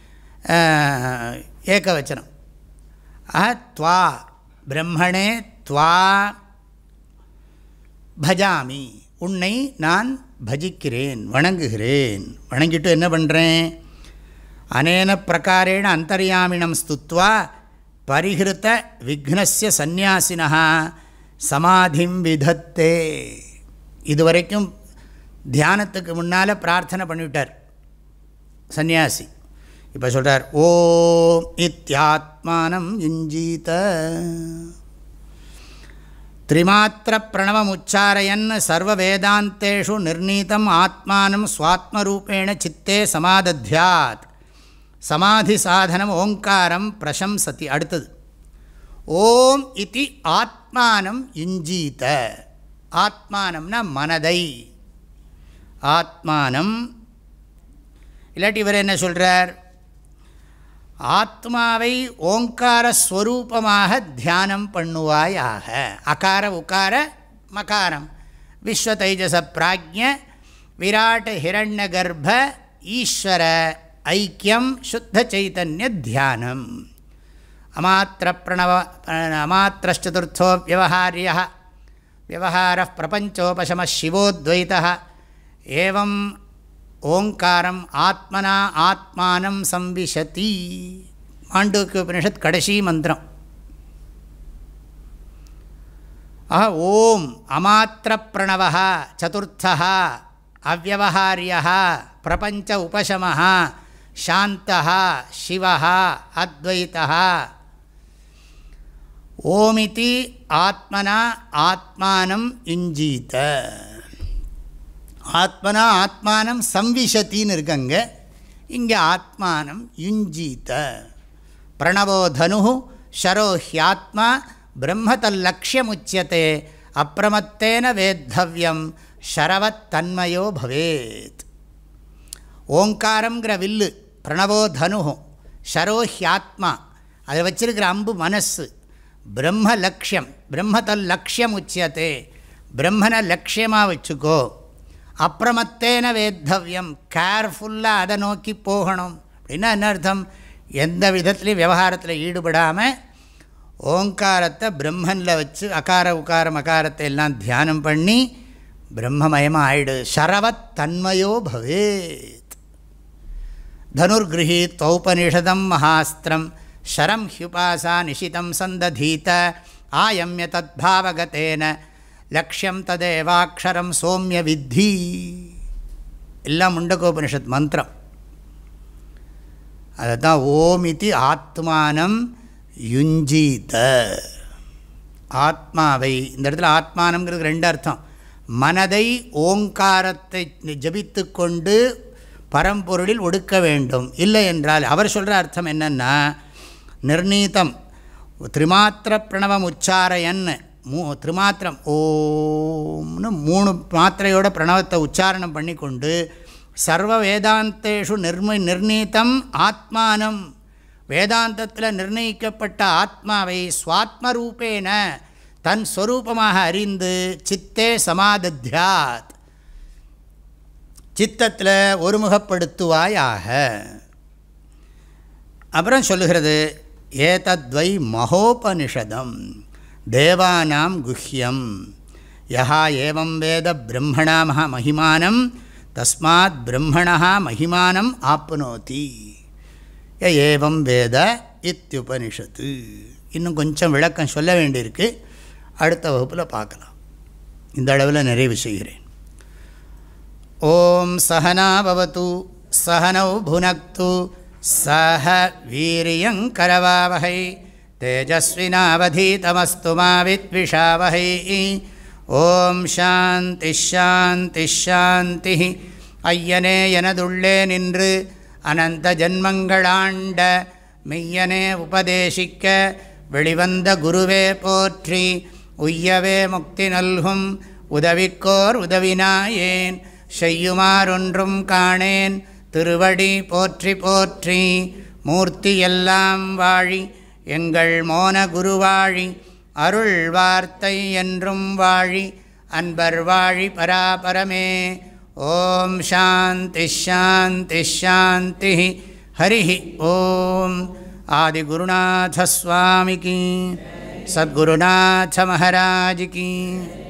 ஏகவச்சனம். ஆஹா துவா பிரம்மணே துவா பஜாமி, உன்னை நான் பஜிக்கிறேன் வணங்குகிறேன். வணங்கிட்டு என்ன பண்ணுறேன்? அனேன பிரகாரேண அந்தர்யாமினம் ஸ்துத்வா பரிஹிருத விக்னஸ்ய சந்நியாசினா சமாதிம் விதத்தே. இதுவரைக்கும் தியானத்துக்கு முன்னால் பிரார்த்தனை பண்ணிவிட்டார் சந்நியாசி. இப்போ சொல்கிறார் ஓம் இத்யாத்மானம் யுஞ்சீத. திரிமாத்திர பிரணவமுச்சாரயன் சர்வ வேதாந்தேஷு நிர்ணீதம் ஆத்மானம் ஸ்வாத்மரூபேண சித்தே சமாதத்யாத். சமாதி சாதனம் ஓங்காரம் பிரசம்சதி. அடுத்தது ஓம் இதி ஆத்மானம் யுஞ்சீத. ஆத்மானம்னா மனதை. ஆத்மானம் இல்லாட்டி இவர் என்ன சொல்கிறார்? ஆத்மாவை ஓங்கார ஸ்வரூபமாக தியானம் பண்ணுவாயாக. அகார உகார மகாரம். விஸ்வ தைஜச பிராஜ்ய விராட் ஹிரண்ய கர்ப்ப ஈஸ்வர ஐக்கியம் சுத்த சைதன்ய தியானம். அமாத்திர பிரணவ அமாத்திரச்சதுர்த்தோ வியவஹாரிய வியவஹார பிரபஞ்சோபசம சிவோத்வைத ஏவம் ஓங்காரம் ஆத்மனா ஆத்மானம் சம்விஷதி. மாண்டூக்கிய உபனிஷத் கடைசி மந்திரம். ஆஹா ஓம் அமாத்திர பிரணவ சதுர்த்தः அவ்யவஹாரியः பிரபஞ்ச உபசமः சாந்தः சிவः அத்வைதः. ஓமிதி ஆத்மனா ஆத்மானம் யுஞ்சீத. ஆத்மனா ஆத்மானம் சம்விஷத்தின்னு இருக்கங்க. இங்கே ஆத்மானம் யுஞ்சீத. பிரணவோ தனு ஷரோ ஹியாத்மா பிரம்மதல்லக்ஷ்யமுச்சியதே அப்பிரமத்தேன வேத்தவ்யம் ஷரவத் தன்மயோ பவேத். ஓங்காரங்கிற வில்லு பிரணவோ தனு ஷரோ ஹியாத்மா, அதை வச்சிருக்கிற அம்பு மனசு. பிரம்ம லக்ஷ்யம் பிரம்மதல் லக்ஷ்யம் உச்சியத்தே, பிரம்மனை லட்சியமாக வச்சுக்கோ. அப்பிரமத்தேன வேத்தவ்யம், கேர்ஃபுல்லாக அதை நோக்கி போகணும். அப்படின்னா என்ன அர்த்தம்? எந்த விதத்துலையும் விவகாரத்தில் ஈடுபடாமல் ஓங்காரத்தை பிரம்மனில் வச்சு அகார உகார மகாரத்தை எல்லாம் தியானம் பண்ணி பிரம்மமயமாக ஆயிடு. ஷரவத் தன்மயோ பவேத். தனுர்கிரஹீத் தௌபனிஷதம் மகாஸ்திரம் ஷரம் ஹியுபாசா நிஷிதம் சந்ததீத ஆயம்ய தத்பாவகதேன லக்ஷ்யம் ததேவாக்ஷரம் சோம்ய வித்தி. எல்லாம் முண்டகோபனிஷத் மந்திரம். அதுதான் ஓமிதி ஆத்மானம் யுஞ்சீத. ஆத்மாவை, இந்த இடத்துல ஆத்மானம்ங்கிறது ரெண்டு அர்த்தம். மனதை ஓங்காரத்தை ஜபித்து கொண்டு பரம்பொருளில் ஒடுக்க வேண்டும். இல்லை என்றால் அவர் சொல்கிற அர்த்தம் என்னென்னா, நிர்ணீதம் திரிமாத்திர பிரணவம் உச்சாரையன், மூ திரிமாத்திரம் ஓம்னு மூணு மாத்திரையோட பிரணவத்தை உச்சாரணம் பண்ணி கொண்டு சர்வ வேதாந்தேஷு நிர்ம நிர்ணீதம் ஆத்மானம், வேதாந்தத்தில் நிர்ணயிக்கப்பட்ட ஆத்மாவை ஸ்வாத்மரூபேன தன் ஸ்வரூபமாக அறிந்து சித்தே சமாதத்யாத், சித்தத்தில் ஒருமுகப்படுத்துவாயாக. அப்புறம் சொல்லுகிறது, ஏதத்வை மகோபனிஷதம் தேவானாம் குஹ்யம் யஹா ஏவம் வேத பிரம்மணா மகா மகிமானம் தஸ்மாத் பிரம்மணா மகிமானம் ஆப்னோதி ய ஏவம் வேத இத்யுபனிஷத்து. இன்னும் கொஞ்சம் விளக்கம் சொல்ல வேண்டியிருக்கு, அடுத்த வகுப்பில் பார்க்கலாம். இந்த அளவில் நிறைவு செய்கிறேன். ஓம் சஹனா பவது சஹனௌ புனக்து சஹ வீரியங்கரவாவஹை தேஜஸ்வினாவதீதமஸ்து மா வித்விஷாவஹை. ஓம் சாந்தி ஷாந்தி ஷாந்தி. ஐயனே எனதுள்ளே நின்று அனந்த ஜன்மங்களாண்ட மெய்யனே உபதேசிக்க வெளிவந்த குருவே போற்றி. உய்யவே முக்தி நல்கும் உதவிக்கோர் உதவினாயேன் செய்யுமாறொன்றும் காணேன் திருவடி போற்றி போற்றி. மூர்த்தி எல்லாம் வாழி எங்கள் மோன குருவாழி, அருள் வார்த்தை என்றும் வாழி அன்பர் வாழி பராபரமே. ஓம் சாந்தி ஷாந்தி ஷாந்தி. ஹரி ஓம். ஆதிகுருநாத ஸ்வாமிக்கு, சத்குருநாத மகாராஜ் கி.